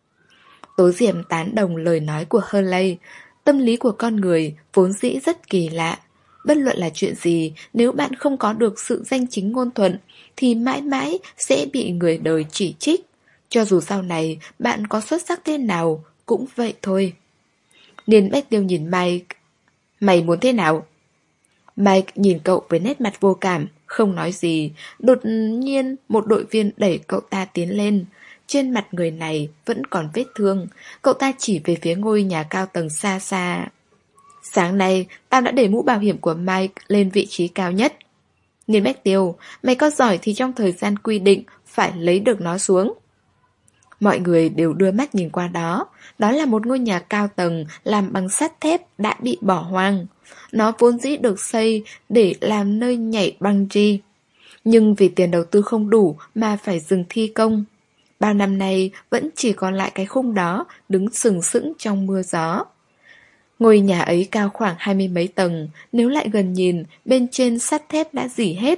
Tố Diệp tán đồng lời nói của Hurley. Tâm lý của con người vốn dĩ rất kỳ lạ. Bất luận là chuyện gì, nếu bạn không có được sự danh chính ngôn thuận thì mãi mãi sẽ bị người đời chỉ trích. Cho dù sau này bạn có xuất sắc thế nào cũng vậy thôi. Niên Bách Tiêu nhìn Mike. Mày muốn thế nào? Mike nhìn cậu với nét mặt vô cảm, không nói gì. Đột nhiên một đội viên đẩy cậu ta tiến lên. Trên mặt người này vẫn còn vết thương. Cậu ta chỉ về phía ngôi nhà cao tầng xa xa. Sáng nay tao đã để mũ bảo hiểm của Mike lên vị trí cao nhất. Niên Bách Tiêu, mày có giỏi thì trong thời gian quy định phải lấy được nó xuống. Mọi người đều đưa mắt nhìn qua đó. Đó là một ngôi nhà cao tầng làm bằng sắt thép đã bị bỏ hoang. Nó vốn dĩ được xây để làm nơi nhảy bungee, nhưng vì tiền đầu tư không đủ mà phải dừng thi công. Bao năm nay vẫn chỉ còn lại cái khung đó đứng sừng sững trong mưa gió. Ngôi nhà ấy cao khoảng hai mươi mấy tầng, nếu lại gần nhìn, bên trên sắt thép đã rỉ hết.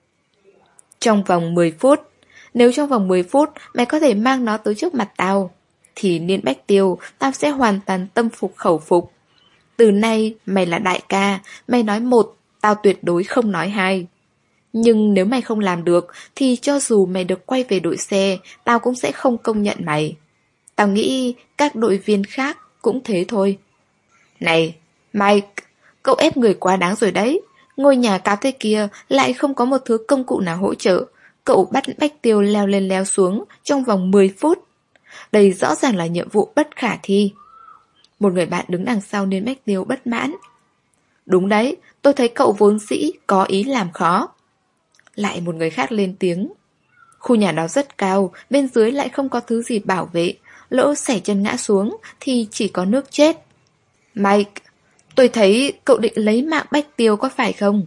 Trong vòng mười phút, nếu trong vòng mười phút mày có thể mang nó tới trước mặt tao, thì Niên Bách Tiêu, tao sẽ hoàn toàn tâm phục khẩu phục. Từ nay mày là đại ca, mày nói một, tao tuyệt đối không nói hai. Nhưng nếu mày không làm được, thì cho dù mày được quay về đội xe, tao cũng sẽ không công nhận mày. Tao nghĩ các đội viên khác cũng thế thôi. Này, Mike, cậu ép người quá đáng rồi đấy. Ngôi nhà cao thế kia lại không có một thứ công cụ nào hỗ trợ. Cậu bắt Bách Tiêu leo lên leo xuống trong vòng mười phút. Đây rõ ràng là nhiệm vụ bất khả thi. Một người bạn đứng đằng sau Niên Bách Tiêu bất mãn. Đúng đấy, tôi thấy cậu vốn dĩ có ý làm khó. Lại một người khác lên tiếng. Khu nhà đó rất cao, bên dưới lại không có thứ gì bảo vệ. Lỡ xẻ chân ngã xuống thì chỉ có nước chết. Mike, tôi thấy cậu định lấy mạng Bách Tiêu có phải không?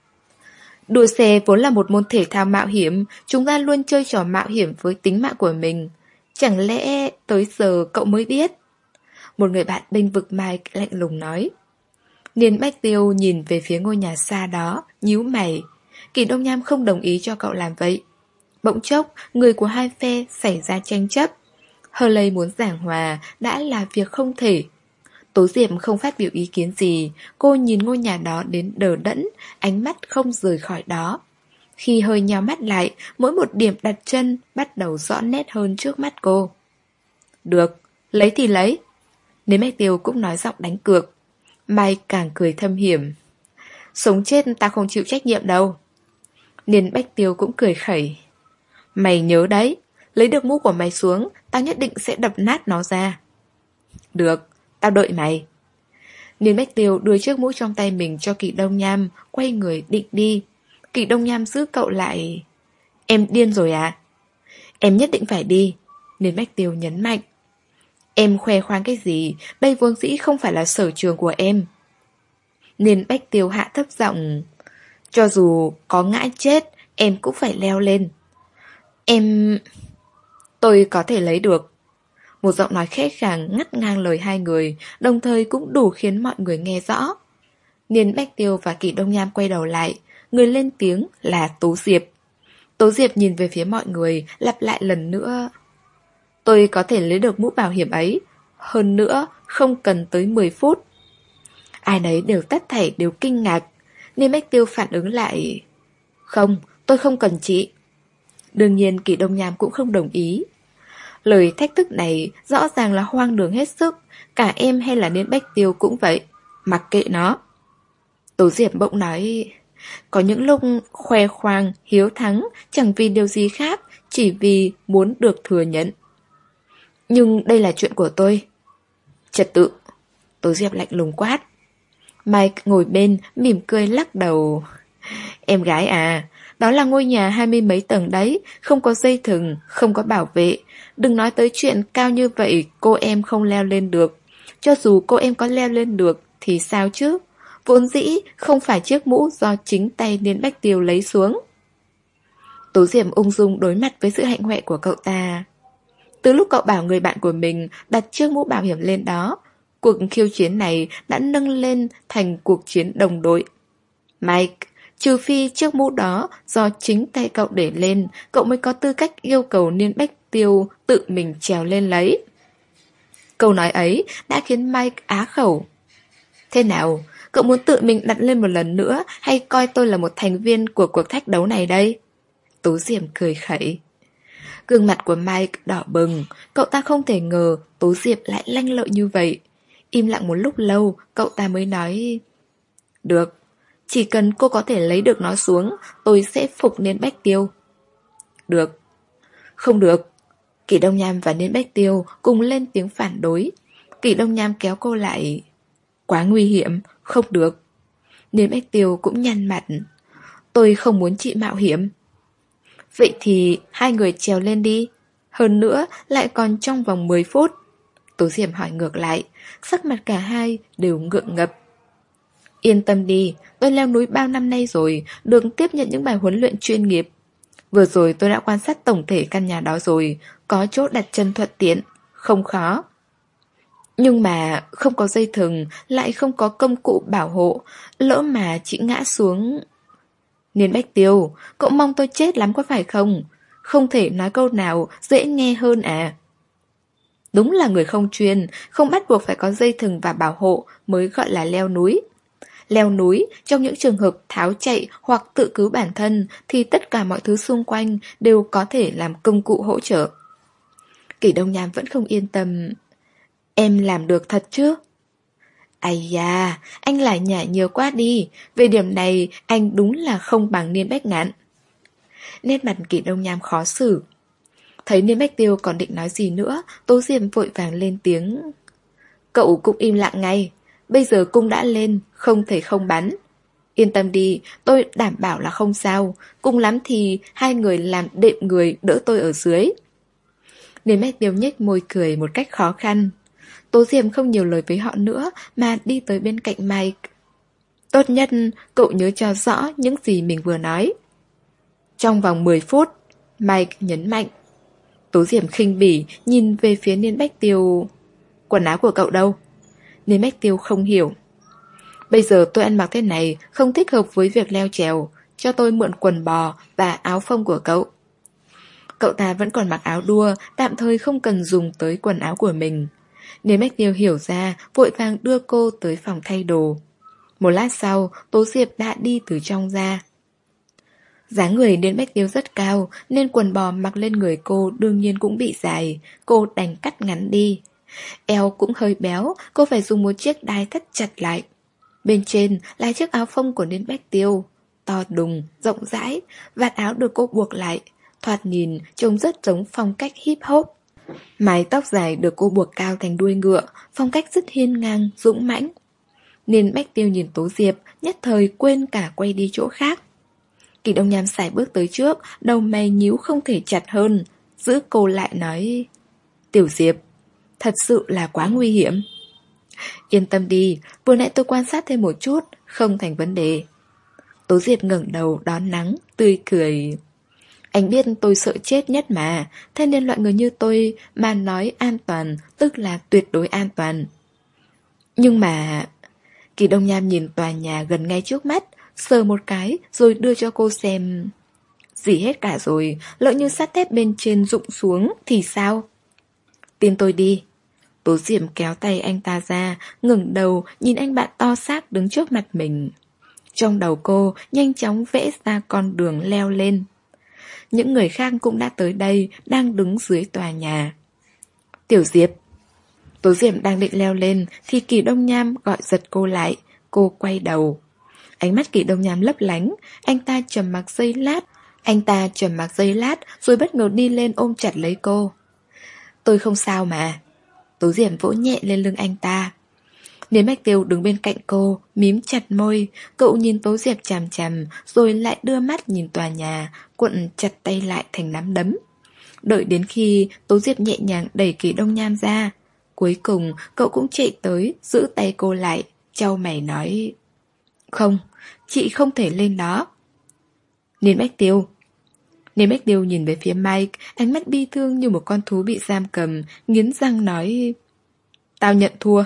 Đua xe vốn là một môn thể thao mạo hiểm, chúng ta luôn chơi trò mạo hiểm với tính mạng của mình. Chẳng lẽ tới giờ cậu mới biết? Một người bạn bênh vực Mike lạnh lùng nói. Niên Bách Tiêu nhìn về phía ngôi nhà xa đó, nhíu mày. Kỳ Đông Nham không đồng ý cho cậu làm vậy. Bỗng chốc, người của hai phe xảy ra tranh chấp. Hurley muốn giảng hòa đã là việc không thể. Tố Diệp không phát biểu ý kiến gì, cô nhìn ngôi nhà đó đến đờ đẫn, ánh mắt không rời khỏi đó. Khi hơi nhắm mắt lại, mỗi một điểm đặt chân bắt đầu rõ nét hơn trước mắt cô. Được, lấy thì lấy. Nếu Bách Tiêu cũng nói giọng đánh cược. Mai càng cười thâm hiểm. Sống chết ta không chịu trách nhiệm đâu. Niên Bách Tiêu cũng cười khẩy. Mày nhớ đấy, lấy được mũ của mày xuống, tao nhất định sẽ đập nát nó ra. Được, tao đợi mày. Niên Bách Tiêu đưa chiếc mũ trong tay mình cho Kỳ Đông Nham, quay người định đi. Kỳ Đông Nham giữ cậu lại. Em điên rồi à? Em nhất định phải đi. Niên Bách Tiêu nhấn mạnh. Em khoe khoang cái gì, đây vốn dĩ không phải là sở trường của em. Niên Bách Tiêu hạ thấp giọng. Cho dù có ngã chết, em cũng phải leo lên. Em... Tôi có thể lấy được. Một giọng nói khẽ khàng ngắt ngang lời hai người, đồng thời cũng đủ khiến mọi người nghe rõ. Niên Bách Tiêu và Kỳ Đông Nham quay đầu lại, người lên tiếng là Tố Diệp. Tố Diệp nhìn về phía mọi người, lặp lại lần nữa. Tôi có thể lấy được mũ bảo hiểm ấy, hơn nữa không cần tới mười phút. Ai nấy đều tất thảy đều kinh ngạc. Niên Bách Tiêu phản ứng lại. Không, tôi không cần chị. Đương nhiên Kỳ Đông Nham cũng không đồng ý. Lời thách thức này rõ ràng là hoang đường hết sức. Cả em hay là Niên Bách Tiêu cũng vậy. Mặc kệ nó. Tố Diệp bỗng nói. Có những lúc khoe khoang, hiếu thắng, chẳng vì điều gì khác, chỉ vì muốn được thừa nhận. Nhưng đây là chuyện của tôi. Trật tự. Tố Diệp lạnh lùng quát. Mike ngồi bên, mỉm cười lắc đầu. Em gái à, đó là ngôi nhà hai mươi mấy tầng đấy, không có dây thừng, không có bảo vệ. Đừng nói tới chuyện cao như vậy cô em không leo lên được. Cho dù cô em có leo lên được thì sao chứ? Vốn dĩ không phải chiếc mũ do chính tay Niên Bách Tiêu lấy xuống. Tố Diệp ung dung đối mặt với sự hạnh hoẹ của cậu ta. Từ lúc cậu bảo người bạn của mình đặt chiếc mũ bảo hiểm lên đó, cuộc khiêu chiến này đã nâng lên thành cuộc chiến đồng đội. Mike, trừ phi chiếc mũ đó do chính tay cậu để lên, cậu mới có tư cách yêu cầu Niên Bách Tiêu tự mình trèo lên lấy. Câu nói ấy đã khiến Mike á khẩu. Thế nào, cậu muốn tự mình đặt lên một lần nữa hay coi tôi là một thành viên của cuộc thách đấu này đây? Tố Diệp cười khẩy. Gương mặt của Mike đỏ bừng, cậu ta không thể ngờ Tố Diệp lại lanh lợi như vậy. Im lặng một lúc lâu, cậu ta mới nói. Được, chỉ cần cô có thể lấy được nó xuống, tôi sẽ phục Niên Bách Tiêu. Được. Không được. Kỳ Đông Nham và Niên Bách Tiêu cùng lên tiếng phản đối. Kỳ Đông Nham kéo cô lại. Quá nguy hiểm, không được. Niên Bách Tiêu cũng nhăn mặt. Tôi không muốn chị mạo hiểm. Vậy thì hai người trèo lên đi. Hơn nữa lại còn trong vòng mười phút. Tố Diệm hỏi ngược lại. Sắc mặt cả hai đều ngượng ngập. Yên tâm đi, tôi leo núi bao năm nay rồi, được tiếp nhận những bài huấn luyện chuyên nghiệp. Vừa rồi tôi đã quan sát tổng thể căn nhà đó rồi, có chỗ đặt chân thuận tiện, không khó. Nhưng mà không có dây thừng, lại không có công cụ bảo hộ, lỡ mà chị ngã xuống. Niên Bách Tiêu, cậu mong tôi chết lắm có phải không? Không thể nói câu nào dễ nghe hơn à? Đúng là người không chuyên, không bắt buộc phải có dây thừng và bảo hộ mới gọi là leo núi. Leo núi, trong những trường hợp tháo chạy hoặc tự cứu bản thân thì tất cả mọi thứ xung quanh đều có thể làm công cụ hỗ trợ. Kỷ Đông Nham vẫn không yên tâm. Em làm được thật chứ? Ây da, anh lại nhảy nhiều quá đi. Về điểm này, anh đúng là không bằng Niên Bách Ngạn. Nét mặt Kỷ Đông Nham khó xử. Thấy Niên Bách Tiêu còn định nói gì nữa, Tố Diệm vội vàng lên tiếng. Cậu cũng im lặng ngay. Bây giờ cung đã lên, không thể không bắn. Yên tâm đi, tôi đảm bảo là không sao. Cùng lắm thì hai người làm đệm người đỡ tôi ở dưới. Niên Bách Tiêu nhếch môi cười một cách khó khăn. Tố Diệm không nhiều lời với họ nữa mà đi tới bên cạnh Mike. Tốt nhất cậu nhớ cho rõ những gì mình vừa nói. Trong vòng mười phút, Mike nhấn mạnh. Tố Diệm khinh bỉ nhìn về phía Niên Bách Tiêu. Quần áo của cậu đâu? Niên Bách Tiêu không hiểu. Bây giờ tôi ăn mặc thế này không thích hợp với việc leo trèo. Cho tôi mượn quần bò và áo phông của cậu. Cậu ta vẫn còn mặc áo đua, tạm thời không cần dùng tới quần áo của mình. Niên Bách Tiêu hiểu ra, vội vàng đưa cô tới phòng thay đồ. Một lát sau, Tố Diệp đã đi từ trong ra. Dáng người Niên Bách Tiêu rất cao, nên quần bò mặc lên người cô đương nhiên cũng bị dài. Cô đành cắt ngắn đi. Eo cũng hơi béo, cô phải dùng một chiếc đai thắt chặt lại. Bên trên là chiếc áo phông của Niên Bách Tiêu. To đùng, rộng rãi, vạt áo được cô buộc lại. Thoạt nhìn trông rất giống phong cách hip hop. Mái tóc dài được cô buộc cao thành đuôi ngựa, phong cách rất hiên ngang, dũng mãnh. Niên Bách Tiêu nhìn Tố Diệp, nhất thời quên cả quay đi chỗ khác. Kỷ Đông Nham sải bước tới trước, đầu mày nhíu không thể chặt hơn, giữ cô lại nói: Tiểu Diệp, thật sự là quá nguy hiểm. Yên tâm đi, vừa nãy tôi quan sát thêm một chút, không thành vấn đề. Tố Diệp ngẩng đầu đón nắng, tươi cười. Anh biết tôi sợ chết nhất mà, thế nên loại người như tôi mà nói an toàn tức là tuyệt đối an toàn. Nhưng mà... Kỳ Đông Nham nhìn tòa nhà gần ngay trước mắt, sờ một cái rồi đưa cho cô xem. Gì hết cả rồi, lỡ như sắt thép bên trên rụng xuống thì sao? Tin tôi đi. Tố Diệm kéo tay anh ta ra, ngẩng đầu nhìn anh bạn to xác đứng trước mặt mình. Trong đầu cô nhanh chóng vẽ ra con đường leo lên. Những người khác cũng đã tới đây, đang đứng dưới tòa nhà. Tiểu Diệp. Tố Diệm đang định leo lên thì Kỳ Đông Nham gọi giật cô lại. Cô quay đầu. Ánh mắt Kỳ Đông Nham lấp lánh. Anh ta trầm mặc giây lát. Anh ta trầm mặc giây lát rồi bất ngờ đi lên ôm chặt lấy cô. Tôi không sao mà. Tố Diệm vỗ nhẹ lên lưng anh ta. Niên Bách Tiêu đứng bên cạnh cô, mím chặt môi. Cậu nhìn Tố Diệp chằm chằm, rồi lại đưa mắt nhìn tòa nhà, cuộn chặt tay lại thành nắm đấm. Đợi đến khi Tố Diệp nhẹ nhàng đẩy Kỳ Đông Nham ra, cuối cùng cậu cũng chạy tới, giữ tay cô lại, chau mày nói: Không, chị không thể lên đó. Niên Bách Tiêu. Niên Bách Tiêu nhìn về phía Mike, ánh mắt bi thương như một con thú bị giam cầm, nghiến răng nói: Tao nhận thua.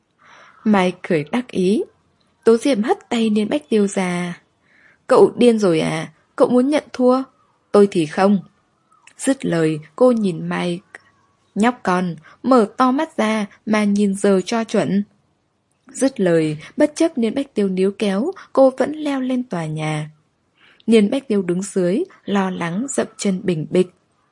Mike cười đắc ý. Tố Diệp hất tay Niên Bách Tiêu ra. Cậu điên rồi à? Cậu muốn nhận thua? Tôi thì không. Dứt lời, cô nhìn Mike. Nhóc con, mở to mắt ra mà nhìn giờ cho chuẩn. Dứt lời, bất chấp Niên Bách Tiêu níu kéo, cô vẫn leo lên tòa nhà. Niên Bách Tiêu đứng dưới, lo lắng dậm chân bình bịch.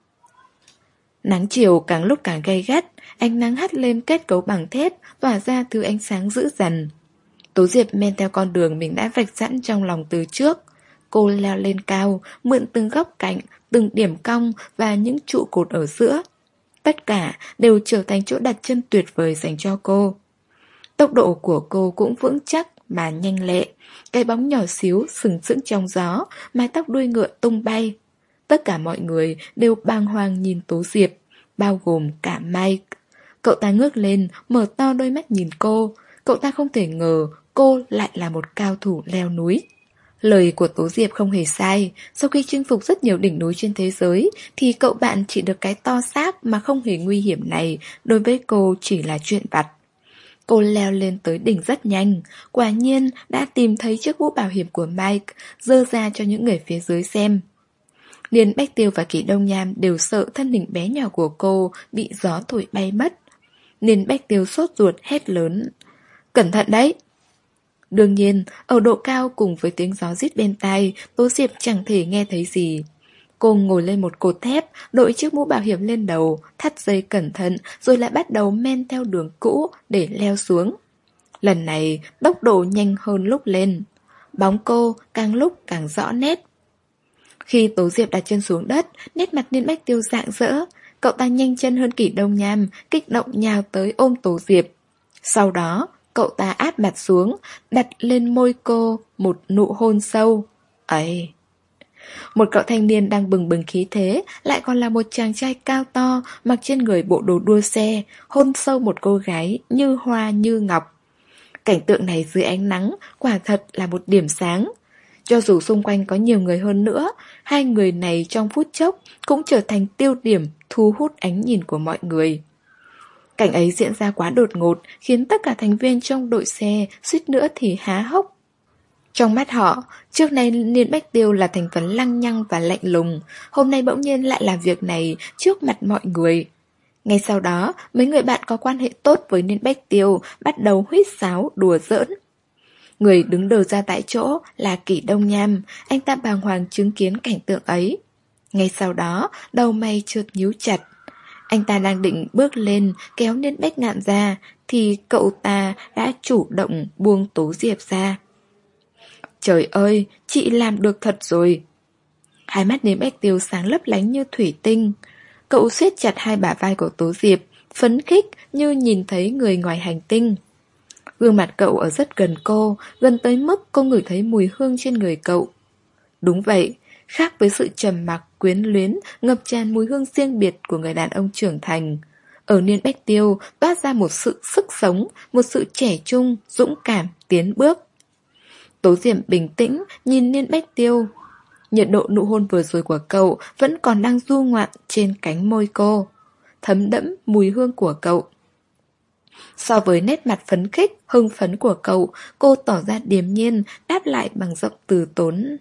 Nắng chiều càng lúc càng gay gắt, ánh nắng hắt lên kết cấu bằng thép, tỏa ra thứ ánh sáng dữ dằn. Tố Diệp men theo con đường mình đã vạch sẵn trong lòng từ trước. Cô leo lên cao, mượn từng góc cạnh, từng điểm cong và những trụ cột ở giữa. Tất cả đều trở thành chỗ đặt chân tuyệt vời dành cho cô. Tốc độ của cô cũng vững chắc mà nhanh lẹ. Cái bóng nhỏ xíu sừng sững trong gió, mái tóc đuôi ngựa tung bay. Tất cả mọi người đều bàng hoàng nhìn Tố Diệp, bao gồm cả Mike. Cậu ta ngước lên, mở to đôi mắt nhìn cô. Cậu ta không thể ngờ cô lại là một cao thủ leo núi. Lời của Tố Diệp không hề sai. Sau khi chinh phục rất nhiều đỉnh núi trên thế giới, thì cậu bạn chỉ được cái to xác mà không hề nguy hiểm này đối với cô chỉ là chuyện vặt. Cô leo lên tới đỉnh rất nhanh. Quả nhiên đã tìm thấy chiếc mũ bảo hiểm của Mike, giơ ra cho những người phía dưới xem. Liên Bách Tiêu và Kỷ Đông Nham đều sợ thân hình bé nhỏ của cô bị gió thổi bay mất. Liên Bách Tiêu sốt ruột hét lớn: "Cẩn thận đấy!" Đương nhiên, ở độ cao cùng với tiếng gió rít bên tai, Tố Diệp chẳng thể nghe thấy gì. Cô ngồi lên một cột thép, đội chiếc mũ bảo hiểm lên đầu, thắt dây cẩn thận, rồi lại bắt đầu men theo đường cũ để leo xuống. Lần này, tốc độ nhanh hơn lúc lên. Bóng cô càng lúc càng rõ nét. Khi Tố Diệp đặt chân xuống đất, nét mặt Liên Bách Tiêu rạng rỡ. Cậu ta nhanh chân hơn Kỷ Đông Nham, kích động nhào tới ôm Tố Diệp. Sau đó, cậu ta áp mặt xuống, đặt lên môi cô một nụ hôn sâu. Ấy! Một cậu thanh niên đang bừng bừng khí thế, lại còn là một chàng trai cao to, mặc trên người bộ đồ đua xe, hôn sâu một cô gái như hoa như ngọc. Cảnh tượng này dưới ánh nắng quả thật là một điểm sáng. Cho dù xung quanh có nhiều người hơn nữa, hai người này trong phút chốc cũng trở thành tiêu điểm thu hút ánh nhìn của mọi người. Cảnh ấy diễn ra quá đột ngột, khiến tất cả thành viên trong đội xe suýt nữa thì há hốc. Trong mắt họ, trước nay Liên Bách Tiêu là thành phần lăng nhăng và lạnh lùng, hôm nay bỗng nhiên lại làm việc này trước mặt mọi người. Ngay sau đó, mấy người bạn có quan hệ tốt với Liên Bách Tiêu bắt đầu huýt sáo đùa giỡn. Người đứng đầu ra tại chỗ là Kỷ Đông Nham, anh ta bàng hoàng chứng kiến cảnh tượng ấy. Ngay sau đó, đầu mày chợt nhíu chặt. Anh ta đang định bước lên kéo Liên Bách Ngạn ra, thì cậu ta đã chủ động buông Tố Diệp ra. Trời ơi, chị làm được thật rồi. Hai mắt Liên Bách Tiêu sáng lấp lánh như thủy tinh. Cậu siết chặt hai bả vai của Tố Diệp, phấn khích như nhìn thấy người ngoài hành tinh. Gương mặt cậu ở rất gần cô, gần tới mức cô ngửi thấy mùi hương trên người cậu. Đúng vậy, khác với sự trầm mặc, quyến luyến, ngập tràn mùi hương riêng biệt của người đàn ông trưởng thành. Ở Liên Bách Tiêu toát ra một sự sức sống, một sự trẻ trung, dũng cảm, tiến bước. Tố Diệp bình tĩnh nhìn Liên Bách Tiêu. Nhiệt độ nụ hôn vừa rồi của cậu vẫn còn đang du ngoạn trên cánh môi cô, thấm đẫm mùi hương của cậu. So với nét mặt phấn khích, hưng phấn của cậu, cô tỏ ra điềm nhiên, đáp lại bằng giọng từ tốn.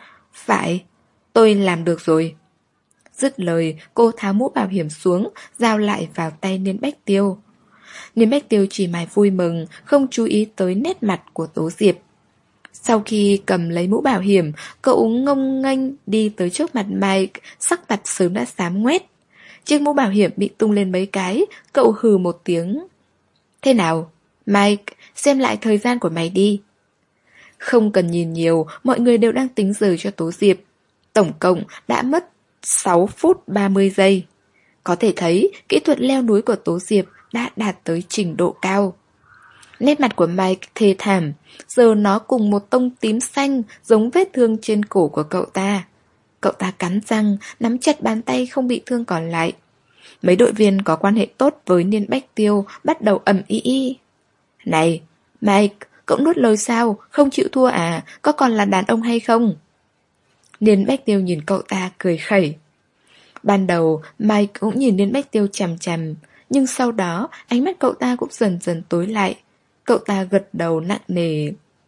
Phải, tôi làm được rồi. Dứt lời, cô tháo mũ bảo hiểm xuống, giao lại vào tay Liên Bách Tiêu. Liên Bách Tiêu chỉ mải vui mừng, không chú ý tới nét mặt của Tố Diệp. Sau khi cầm lấy mũ bảo hiểm, cậu ngông nghênh đi tới trước mặt Mike, sắc mặt sớm đã xám ngoét. Chiếc mũ bảo hiểm bị tung lên mấy cái, cậu hừ một tiếng. Thế nào? Mike, xem lại thời gian của mày đi. Không cần nhìn nhiều, mọi người đều đang tính giờ cho Tố Diệp. Tổng cộng đã mất sáu phút ba mươi giây. Có thể thấy, kỹ thuật leo núi của Tố Diệp đã đạt tới trình độ cao. Nét mặt của Mike thê thảm, giờ nó cùng một tông tím xanh giống vết thương trên cổ của cậu ta. Cậu ta cắn răng, nắm chặt bàn tay không bị thương còn lại. Mấy đội viên có quan hệ tốt với Liên Bách Tiêu bắt đầu ầm ĩ ĩ. Này, Mike, cậu nuốt lời sao? Không chịu thua à? Có còn là đàn ông hay không? Liên Bách Tiêu nhìn cậu ta cười khẩy. Ban đầu, Mike cũng nhìn Liên Bách Tiêu chằm chằm, nhưng sau đó ánh mắt cậu ta cũng dần dần tối lại. Cậu ta gật đầu nặng nề.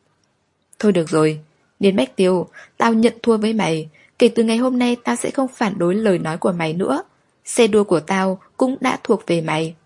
Thôi được rồi, Liên Bách Tiêu, tao nhận thua với mày. Kể từ ngày hôm nay tao sẽ không phản đối lời nói của mày nữa. Xe đua của tao cũng đã thuộc về mày.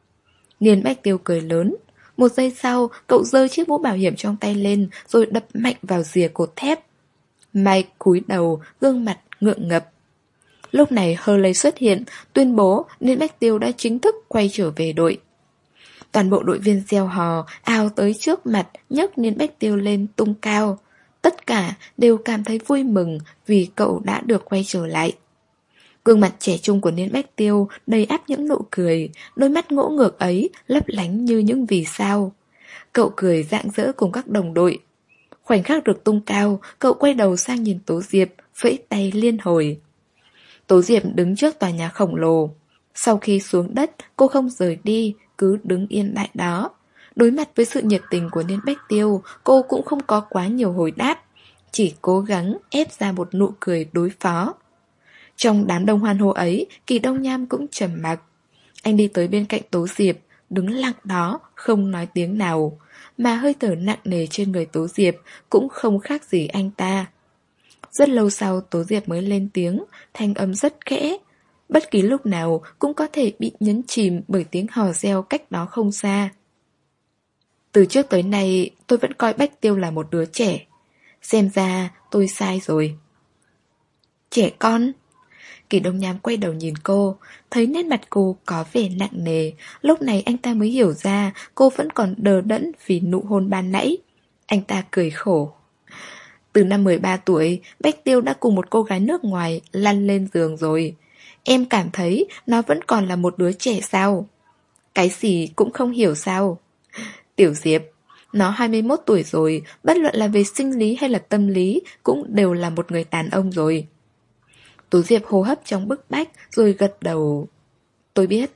Liên Bách Tiêu cười lớn. Một giây sau, cậu giơ chiếc mũ bảo hiểm trong tay lên, rồi đập mạnh vào rìa cột thép. Mike cúi đầu, gương mặt ngượng ngập. Lúc này Hurley xuất hiện, tuyên bố Liên Bách Tiêu đã chính thức quay trở về đội. Toàn bộ đội viên reo hò, ào tới trước mặt, nhấc Liên Bách Tiêu lên tung cao. Tất cả đều cảm thấy vui mừng vì cậu đã được quay trở lại. Gương mặt trẻ trung của Liên Bách Tiêu đầy ắp những nụ cười, đôi mắt ngỗ ngược ấy lấp lánh như những vì sao. Cậu cười rạng rỡ cùng các đồng đội. Khoảnh khắc được tung cao, cậu quay đầu sang nhìn Tố Diệp, vẫy tay liên hồi. Tố Diệp đứng trước tòa nhà khổng lồ. Sau khi xuống đất, cô không rời đi, cứ đứng yên tại đó. Đối mặt với sự nhiệt tình của Niên Bách Tiêu, cô cũng không có quá nhiều hồi đáp, chỉ cố gắng ép ra một nụ cười đối phó. Trong đám đông hoan hô ấy, Kỳ Đông Nham cũng trầm mặc. Anh đi tới bên cạnh Tố Diệp, đứng lặng đó, không nói tiếng nào, mà hơi thở nặng nề trên người Tố Diệp cũng không khác gì anh ta. Rất lâu sau Tố Diệp mới lên tiếng, thanh âm rất khẽ. Bất kỳ lúc nào cũng có thể bị nhấn chìm bởi tiếng hò reo cách đó không xa. Từ trước tới nay tôi vẫn coi Bách Tiêu là một đứa trẻ. Xem ra tôi sai rồi. Trẻ con? Kỳ Đông Nham quay đầu nhìn cô, thấy nét mặt cô có vẻ nặng nề. Lúc này anh ta mới hiểu ra cô vẫn còn đờ đẫn vì nụ hôn ban nãy. Anh ta cười khổ. Từ năm mười ba tuổi, Bách Tiêu đã cùng một cô gái nước ngoài lăn lên giường rồi. Em cảm thấy nó vẫn còn là một đứa trẻ sao? Cái gì cũng không hiểu sao? Tiểu Diệp, nó hai mươi mốt tuổi rồi, bất luận là về sinh lý hay là tâm lý cũng đều là một người đàn ông rồi. Tố Diệp hô hấp trong bức bách rồi gật đầu. Tôi biết.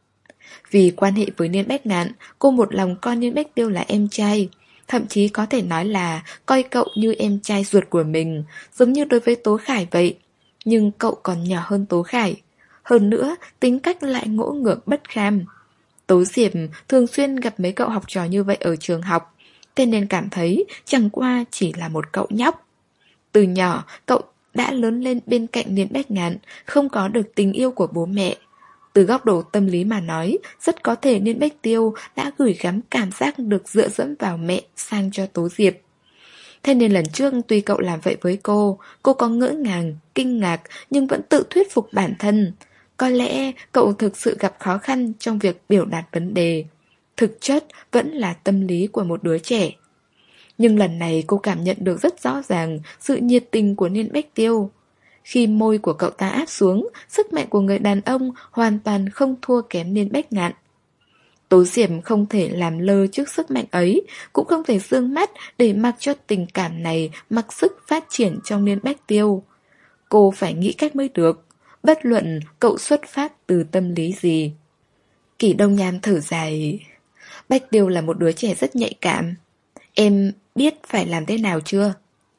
Vì quan hệ với Niên Bách Ngạn, cô một lòng coi Niên Bách Tiêu là em trai. Thậm chí có thể nói là coi cậu như em trai ruột của mình, giống như đối với Tố Khải vậy. Nhưng cậu còn nhỏ hơn Tố Khải. Hơn nữa, tính cách lại ngỗ ngược bất kham. Tố Diệp thường xuyên gặp mấy cậu học trò như vậy ở trường học, thế nên cảm thấy chẳng qua chỉ là một cậu nhóc. Từ nhỏ, cậu đã lớn lên bên cạnh Niên Bách Ngạn, không có được tình yêu của bố mẹ. Từ góc độ tâm lý mà nói, rất có thể Niên Bách Tiêu đã gửi gắm cảm giác được dựa dẫm vào mẹ sang cho Tố Diệp. Thế nên lần trước tuy cậu làm vậy với cô, cô có ngỡ ngàng, kinh ngạc nhưng vẫn tự thuyết phục bản thân. Có lẽ cậu thực sự gặp khó khăn trong việc biểu đạt vấn đề. Thực chất vẫn là tâm lý của một đứa trẻ. Nhưng lần này cô cảm nhận được rất rõ ràng sự nhiệt tình của Niên Bách Tiêu. Khi môi của cậu ta áp xuống, sức mạnh của người đàn ông hoàn toàn không thua kém Niên Bách Ngạn. Tố Diệp không thể làm lơ trước sức mạnh ấy, cũng không thể dương mắt để mặc cho tình cảm này mặc sức phát triển trong Niên Bách Tiêu. Cô phải nghĩ cách mới được, bất luận cậu xuất phát từ tâm lý gì. Kỳ Đông Nham thở dài. Bách Tiêu là một đứa trẻ rất nhạy cảm. Em biết phải làm thế nào chưa?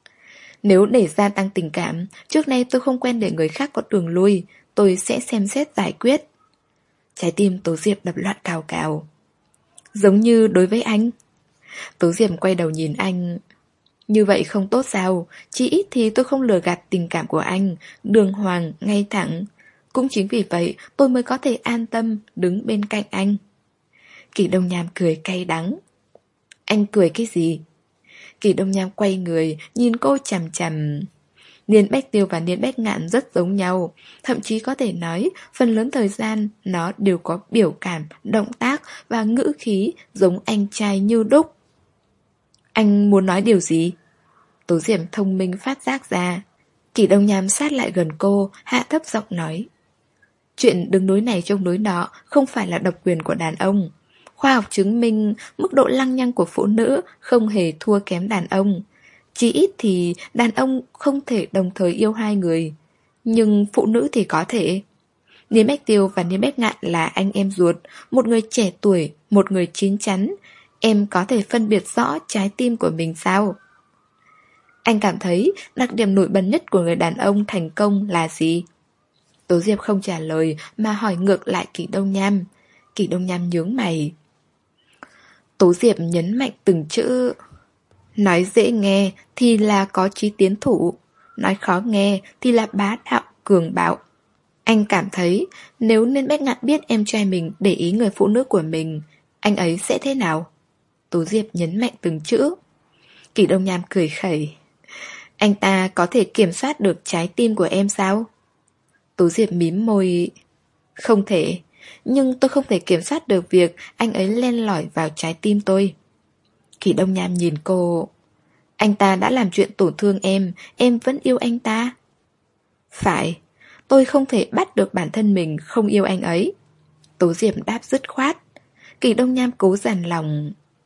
Nếu để gia tăng tình cảm, trước nay tôi không quen để người khác có đường lui, tôi sẽ xem xét giải quyết. Trái tim Tố Diệp đập loạn cào cào. Giống như đối với anh. Tố Diệp quay đầu nhìn anh. Như vậy không tốt sao? Chỉ ít thì tôi không lừa gạt tình cảm của anh, đường hoàng, ngay thẳng. Cũng chính vì vậy tôi mới có thể an tâm đứng bên cạnh anh. Kỳ Đông Nham cười cay đắng. Anh cười cái gì? Kỳ Đông Nham quay người, nhìn cô chằm chằm. Niên Bách Tiêu và Niên Bách Ngạn rất giống nhau. Thậm chí có thể nói, phần lớn thời gian nó đều có biểu cảm, động tác và ngữ khí giống anh trai như đúc. Anh muốn nói điều gì? Tố Diệp thông minh phát giác ra. Kỳ Đông Nham sát lại gần cô, hạ thấp giọng nói. Chuyện đứng núi này trông núi nọ không phải là độc quyền của đàn ông. Khoa học chứng minh mức độ lăng nhăng của phụ nữ không hề thua kém đàn ông. Chỉ ít thì đàn ông không thể đồng thời yêu hai người. Nhưng phụ nữ thì có thể. Niên Bách Tiêu và Niên Bách Ngạn là anh em ruột, một người trẻ tuổi, một người chín chắn. Em có thể phân biệt rõ trái tim của mình sao? Anh cảm thấy đặc điểm nổi bật nhất của người đàn ông thành công là gì? Tố Diệp không trả lời mà hỏi ngược lại Kỳ Đông Nham. Kỳ Đông Nham nhướng mày. Tố Diệp nhấn mạnh từng chữ. Nói dễ nghe thì là có chí tiến thủ, nói khó nghe thì là bá đạo, cường bạo. Anh cảm thấy nếu Niên Bách Ngạn biết em trai mình để ý người phụ nữ của mình, anh ấy sẽ thế nào? Tố Diệp nhấn mạnh từng chữ. Kỳ Đông Nham cười khẩy. Anh ta có thể kiểm soát được trái tim của em sao? Tố Diệp mím môi. Không thể, nhưng tôi không thể kiểm soát được việc anh ấy len lỏi vào trái tim tôi. Kỳ Đông Nham nhìn cô. Anh ta đã làm chuyện tổn thương em, em vẫn yêu anh ta. Phải, tôi không thể bắt được bản thân mình không yêu anh ấy. Tố Diệp đáp dứt khoát. Kỳ Đông Nham cố dằn lòng.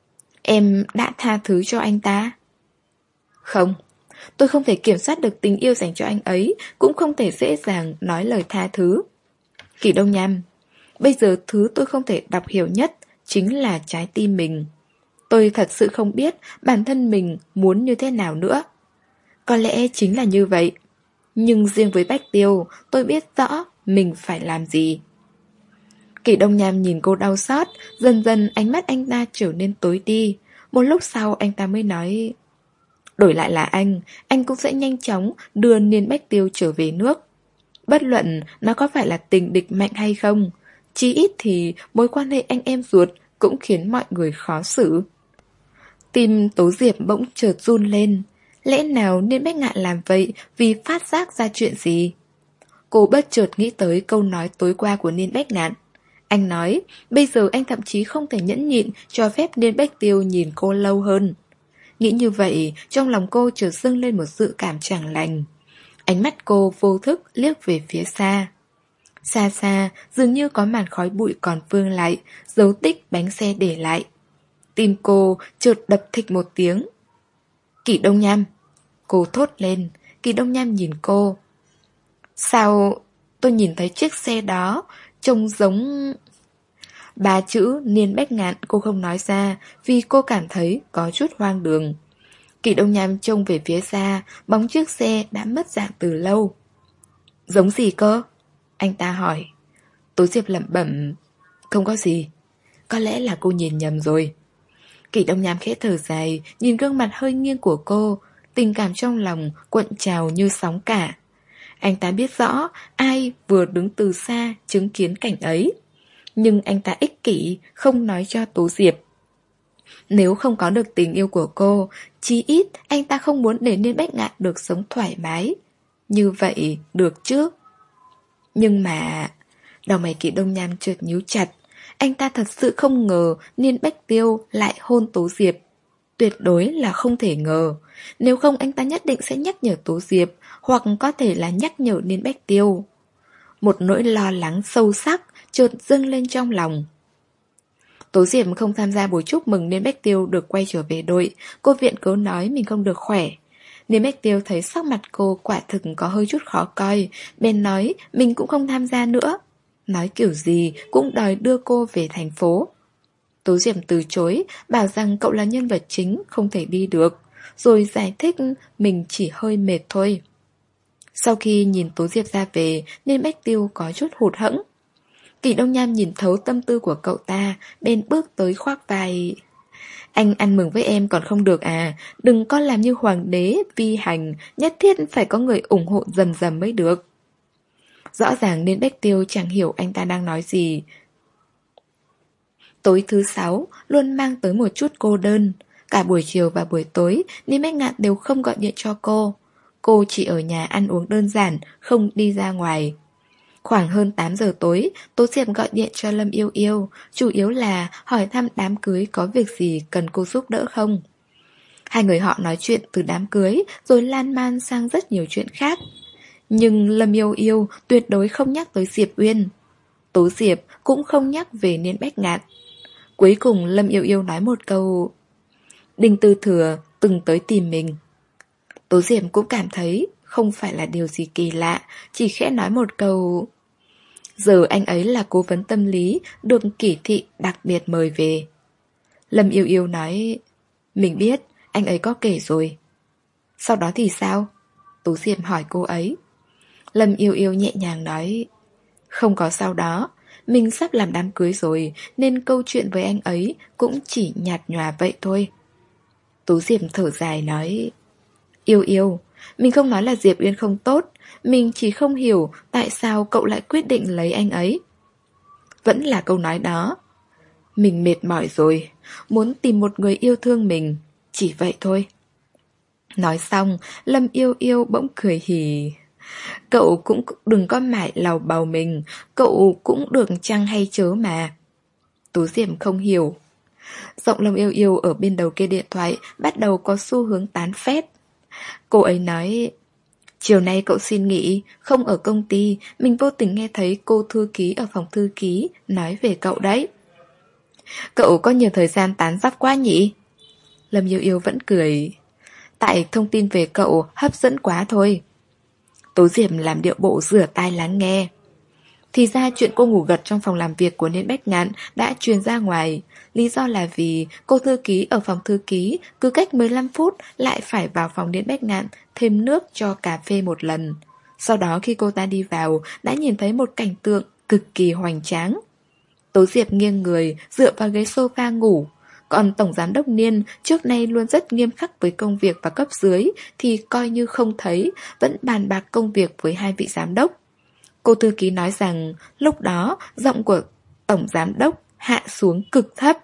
Em đã tha thứ cho anh ta. Không, tôi không thể kiểm soát được tình yêu dành cho anh ấy, cũng không thể dễ dàng nói lời tha thứ. Kỷ Đông Nham, bây giờ thứ tôi không thể đọc hiểu nhất chính là trái tim mình. Tôi thật sự không biết bản thân mình muốn như thế nào nữa. Có lẽ chính là như vậy. Nhưng riêng với Bách Tiêu, tôi biết rõ mình phải làm gì. Kỷ Đông Nham nhìn cô đau xót, dần dần ánh mắt anh ta trở nên tối đi. Một lúc sau anh ta mới nói, đổi lại là anh, anh cũng sẽ nhanh chóng đưa Niên Bách Tiêu trở về nước. Bất luận nó có phải là tình địch mạnh hay không, chí ít thì mối quan hệ anh em ruột cũng khiến mọi người khó xử. Tim Tố Diệp bỗng chợt run lên. Lẽ nào Niên Bách Ngạn làm vậy vì phát giác ra chuyện gì? Cô bất chợt nghĩ tới câu nói tối qua của Niên Bách Ngạn. Anh nói, bây giờ anh thậm chí không thể nhẫn nhịn cho phép Niên Bách Tiêu nhìn cô lâu hơn. Nghĩ như vậy, trong lòng cô chợt dâng lên một dự cảm chẳng lành. Ánh mắt cô vô thức liếc về phía xa. Xa xa, dường như có màn khói bụi còn vương lại, dấu tích bánh xe để lại. Tim cô chợt đập thịch một tiếng. Kỷ Đông Nham. Cô thốt lên. Kỷ Đông Nham nhìn cô. Sao tôi nhìn thấy chiếc xe đó trông giống... Ba chữ Niên Bách Ngạn cô không nói ra vì cô cảm thấy có chút hoang đường. Kỷ Đông Nham trông về phía xa, bóng chiếc xe đã mất dạng từ lâu. Giống gì cơ? Anh ta hỏi. Tố Diệp lẩm bẩm. Không có gì. Có lẽ là cô nhìn nhầm rồi. Kỷ Đông Nham khẽ thở dài, nhìn gương mặt hơi nghiêng của cô, tình cảm trong lòng cuộn trào như sóng cả. Anh ta biết rõ ai vừa đứng từ xa chứng kiến cảnh ấy. Nhưng anh ta ích kỷ, không nói cho Tố Diệp. Nếu không có được tình yêu của cô, chí ít anh ta không muốn để Niên Bách Ngạn được sống thoải mái. Như vậy được chứ? Nhưng mà... Đầu mày Kỷ Đông Nham chợt nhíu chặt. Anh ta thật sự không ngờ Niên Bách Tiêu lại hôn Tố Diệp. Tuyệt đối là không thể ngờ. Nếu không anh ta nhất định sẽ nhắc nhở Tố Diệp, hoặc có thể là nhắc nhở Niên Bách Tiêu. Một nỗi lo lắng sâu sắc chợt dâng lên trong lòng. Tố Diệp không tham gia buổi chúc mừng Niên Bách Tiêu được quay trở về đội. Cô viện cớ nói mình không được khỏe. Niên Bách Tiêu thấy sắc mặt cô quả thực có hơi chút khó coi, bèn nói mình cũng không tham gia nữa. Nói kiểu gì cũng đòi đưa cô về thành phố. Tố Diệp từ chối, bảo rằng cậu là nhân vật chính, không thể đi được, rồi giải thích mình chỉ hơi mệt thôi. Sau khi nhìn Tố Diệp ra về, Niên Bách Tiêu có chút hụt hẫng. Kỷ Đông Nham nhìn thấu tâm tư của cậu ta, bên bước tới khoác vai. Anh ăn mừng với em còn không được à, đừng có làm như hoàng đế, vi hành, nhất thiết phải có người ủng hộ dầm dầm mới được. Rõ ràng Niên Bách Tiêu chẳng hiểu anh ta đang nói gì. Tối thứ sáu luôn mang tới một chút cô đơn. Cả buổi chiều và buổi tối, Niên Bách Ngạn đều không gọi điện cho cô. Cô chỉ ở nhà ăn uống đơn giản, không đi ra ngoài. Khoảng hơn tám giờ tối, Tố Diệp gọi điện cho Lâm Yêu Yêu, chủ yếu là hỏi thăm đám cưới có việc gì cần cô giúp đỡ không. Hai người họ nói chuyện từ đám cưới rồi lan man sang rất nhiều chuyện khác. Nhưng Lâm Yêu Yêu tuyệt đối không nhắc tới Diệp Uyên. Tố Diệp cũng không nhắc về Niên Bách Ngạn. Cuối cùng Lâm Yêu Yêu nói một câu: Đinh Tư Thừa từng tới tìm mình. Tố Diệp cũng cảm thấy không phải là điều gì kỳ lạ, chỉ khẽ nói một câu: Giờ anh ấy là cố vấn tâm lý, được Kỷ thị đặc biệt mời về. Lâm Yêu Yêu nói: Mình biết, anh ấy có kể rồi. Sau đó thì sao? Tố Diệp hỏi cô ấy. Lâm Yêu Yêu nhẹ nhàng nói: Không có sau đó, mình sắp làm đám cưới rồi, nên câu chuyện với anh ấy cũng chỉ nhạt nhòa vậy thôi. Tố Diệp thở dài nói: Yêu Yêu, mình không nói là Diệp Uyên không tốt, mình chỉ không hiểu tại sao cậu lại quyết định lấy anh ấy. Vẫn là câu nói đó. Mình mệt mỏi rồi, muốn tìm một người yêu thương mình, chỉ vậy thôi. Nói xong, Lâm Yêu Yêu bỗng cười hì. Cậu cũng đừng có mải lầu bầu mình, cậu cũng được chăng hay chớ mà. Tố Diệp không hiểu. Giọng Lâm Yêu Yêu ở bên đầu kia điện thoại bắt đầu có xu hướng tán phét. Cô ấy nói: Chiều nay cậu xin nghỉ, không ở công ty, mình vô tình nghe thấy cô thư ký ở phòng thư ký nói về cậu đấy. Cậu có nhiều thời gian tán dóc quá nhỉ? Lâm Yêu Yêu vẫn cười. Tại thông tin về cậu hấp dẫn quá thôi. Tố Diệp làm điệu bộ rửa tai lắng nghe. Thì ra chuyện cô ngủ gật trong phòng làm việc của Niên Bách Ngạn đã truyền ra ngoài. Lý do là vì cô thư ký ở phòng thư ký cứ cách mười lăm phút lại phải vào phòng Niên Bách Ngạn thêm nước cho cà phê một lần. Sau đó khi cô ta đi vào đã nhìn thấy một cảnh tượng cực kỳ hoành tráng. Tố Diệp nghiêng người dựa vào ghế sofa ngủ. Còn Tổng Giám đốc Niên trước nay luôn rất nghiêm khắc với công việc và cấp dưới thì coi như không thấy, vẫn bàn bạc công việc với hai vị giám đốc. Cô thư ký nói rằng lúc đó giọng của Tổng Giám đốc hạ xuống cực thấp.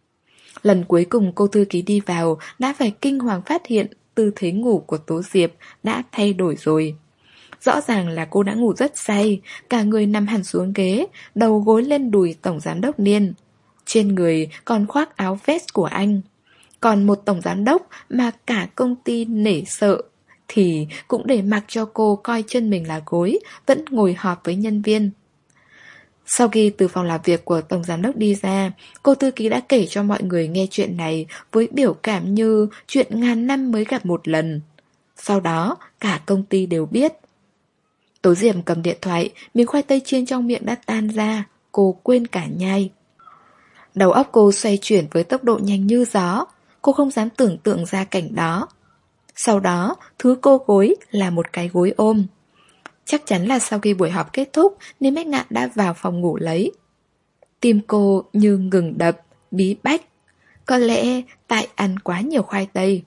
Lần cuối cùng cô thư ký đi vào đã phải kinh hoàng phát hiện tư thế ngủ của Tố Diệp đã thay đổi rồi. Rõ ràng là cô đã ngủ rất say, cả người nằm hẳn xuống ghế, đầu gối lên đùi Tổng Giám đốc Niên. Trên người còn khoác áo vest của anh. Còn một Tổng Giám đốc mà cả công ty nể sợ thì cũng để mặc cho cô coi chân mình là gối, vẫn ngồi họp với nhân viên. Sau khi từ phòng làm việc của Tổng Giám đốc đi ra, cô thư ký đã kể cho mọi người nghe chuyện này với biểu cảm như chuyện ngàn năm mới gặp một lần. Sau đó, cả công ty đều biết. Tố Diệp cầm điện thoại, miếng khoai tây chiên trong miệng đã tan ra, cô quên cả nhai. Đầu óc cô xoay chuyển với tốc độ nhanh như gió, cô không dám tưởng tượng ra cảnh đó. Sau đó, thứ cô gối là một cái gối ôm. Chắc chắn là sau khi buổi họp kết thúc nên Bách Ngạn đã vào phòng ngủ lấy. Tim cô như ngừng đập, bí bách. Có lẽ tại ăn quá nhiều khoai tây.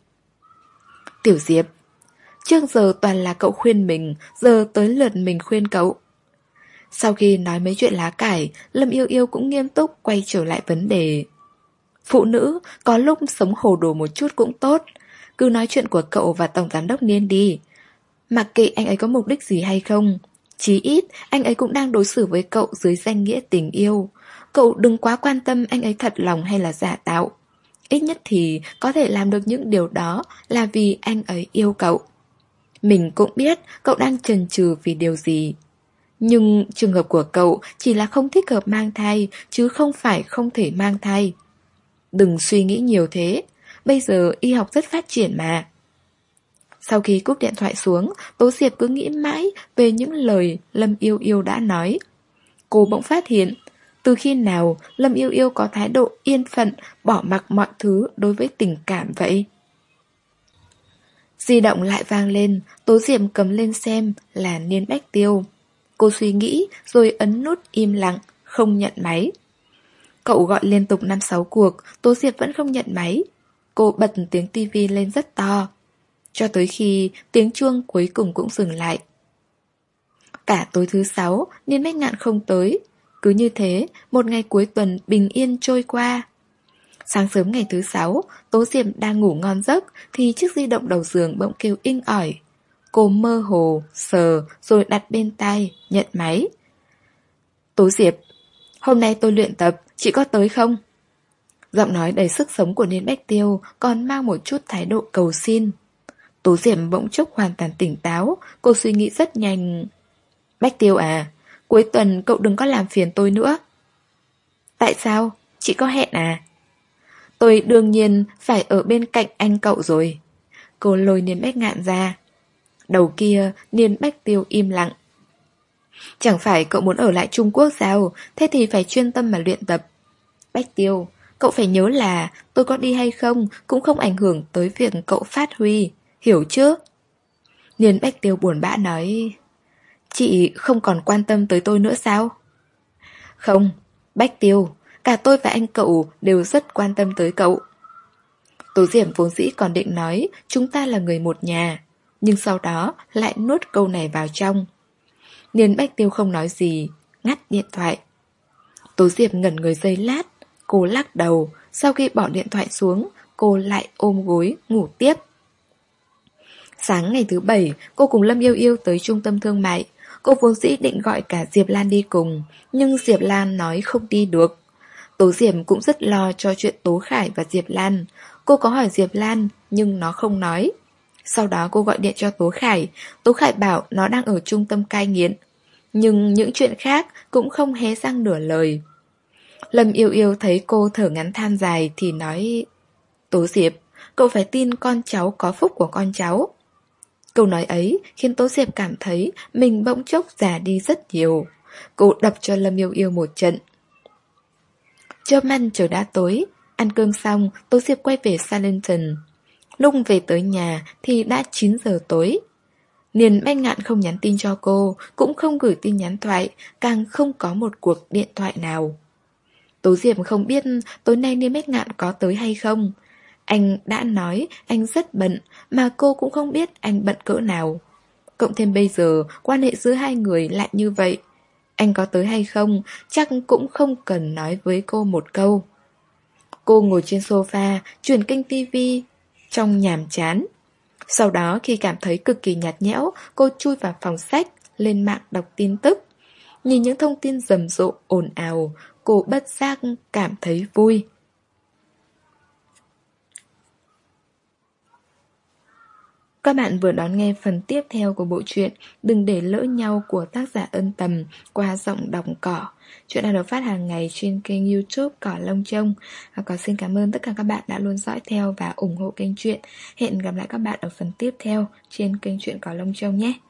Tiểu Diệp, trước giờ toàn là cậu khuyên mình, giờ tới lượt mình khuyên cậu. Sau khi nói mấy chuyện lá cải, Lâm Yêu Yêu cũng nghiêm túc quay trở lại vấn đề. Phụ nữ có lúc sống hồ đồ một chút cũng tốt. Cứ nói chuyện của cậu và Tổng Giám đốc Niên đi. Mặc kệ anh ấy có mục đích gì hay không, chí ít anh ấy cũng đang đối xử với cậu dưới danh nghĩa tình yêu. Cậu đừng quá quan tâm anh ấy thật lòng hay là giả tạo. Ít nhất thì có thể làm được những điều đó là vì anh ấy yêu cậu. Mình cũng biết cậu đang chần chừ vì điều gì. Nhưng trường hợp của cậu chỉ là không thích hợp mang thai, chứ không phải không thể mang thai. Đừng suy nghĩ nhiều thế, bây giờ y học rất phát triển mà. Sau khi cúp điện thoại xuống, Tố Diệp cứ nghĩ mãi về những lời Lâm Yêu Yêu đã nói. Cô bỗng phát hiện, từ khi nào Lâm Yêu Yêu có thái độ yên phận, bỏ mặc mọi thứ đối với tình cảm vậy? Di động lại vang lên, Tố Diệp cầm lên xem là Niên Bách Tiêu. Cô suy nghĩ rồi ấn nút im lặng, không nhận máy. Cậu gọi liên tục năm sáu cuộc, Tố Diệp vẫn không nhận máy. Cô bật tiếng tivi lên rất to, cho tới khi tiếng chuông cuối cùng cũng dừng lại. Cả tối thứ sáu, Niên Bách Ngạn không tới. Cứ như thế, một ngày cuối tuần bình yên trôi qua. Sáng sớm ngày thứ sáu, Tố Diệp đang ngủ ngon giấc thì chiếc di động đầu giường bỗng kêu inh ỏi. Cô mơ hồ, sờ rồi đặt bên tai, nhận máy. Tố Diệp, hôm nay tôi luyện tập, chị có tới không? Giọng nói đầy sức sống của Niên Bách Tiêu còn mang một chút thái độ cầu xin. Tố Diệp bỗng chốc hoàn toàn tỉnh táo, cô suy nghĩ rất nhanh. Bách Tiêu à, cuối tuần cậu đừng có làm phiền tôi nữa. Tại sao? Chị có hẹn à? Tôi đương nhiên phải ở bên cạnh anh cậu rồi. Cô lôi Niên Bách Ngạn ra. Đầu kia, Niên Bách Tiêu im lặng. Chẳng phải cậu muốn ở lại Trung Quốc sao? Thế thì phải chuyên tâm mà luyện tập. Bách Tiêu, cậu phải nhớ là tôi có đi hay không cũng không ảnh hưởng tới việc cậu phát huy. Hiểu chứ? Niên Bách Tiêu buồn bã nói. Chị không còn quan tâm tới tôi nữa sao? Không, Bách Tiêu, cả tôi và anh cậu đều rất quan tâm tới cậu. Tố Diệp vốn dĩ còn định nói chúng ta là người một nhà, nhưng sau đó lại nuốt câu này vào trong. Niên Bách Tiêu không nói gì, ngắt điện thoại. Tố Diệp ngẩn người giây lát, cô lắc đầu. Sau khi bỏ điện thoại xuống, cô lại ôm gối ngủ tiếp. Sáng ngày thứ bảy, cô cùng Lâm Yêu Yêu tới trung tâm thương mại. Cô vốn dĩ định gọi cả Diệp Lan đi cùng, nhưng Diệp Lan nói không đi được. Tố Diệp cũng rất lo cho chuyện Tố Khải và Diệp Lan. Cô có hỏi Diệp Lan, nhưng nó không nói. Sau đó cô gọi điện cho Tố Khải. Tố Khải bảo nó đang ở trung tâm cai nghiện, nhưng những chuyện khác cũng không hé răng nửa lời. Lâm Yêu Yêu thấy cô thở ngắn than dài thì nói. Tố Diệp, cậu phải tin con cháu có phúc của con cháu. Câu nói ấy khiến Tố Diệp cảm thấy mình bỗng chốc già đi rất nhiều. Cô đập cho Lâm Yêu Yêu một trận. Chớp mắt trời đã tối. Ăn cơm xong, Tố Diệp quay về Salenton. Lúc về tới nhà thì đã chín giờ tối. Liền Bách Ngạn không nhắn tin cho cô, cũng không gửi tin nhắn thoại, càng không có một cuộc điện thoại nào. Tố Diệp không biết tối nay Niên Bách Ngạn có tới hay không. Anh đã nói anh rất bận, mà cô cũng không biết anh bận cỡ nào. Cộng thêm bây giờ quan hệ giữa hai người lại như vậy. Anh có tới hay không chắc cũng không cần nói với cô một câu. Cô ngồi trên sofa, chuyển kênh tivi trong nhàm chán. Sau đó khi cảm thấy cực kỳ nhạt nhẽo, cô chui vào phòng sách, lên mạng đọc tin tức. Nhìn những thông tin rầm rộ ồn ào, cô bất giác cảm thấy vui. Các bạn vừa đón nghe phần tiếp theo của bộ truyện Đừng để lỡ nhau của tác giả Ân Tầm qua giọng đọc Cỏ. Chuyện đang được phát hàng ngày trên kênh YouTube Cỏ Lông Trông. Và còn xin cảm ơn tất cả các bạn đã luôn dõi theo và ủng hộ kênh truyện. Hẹn gặp lại các bạn ở phần tiếp theo trên kênh truyện Cỏ Lông Trông nhé.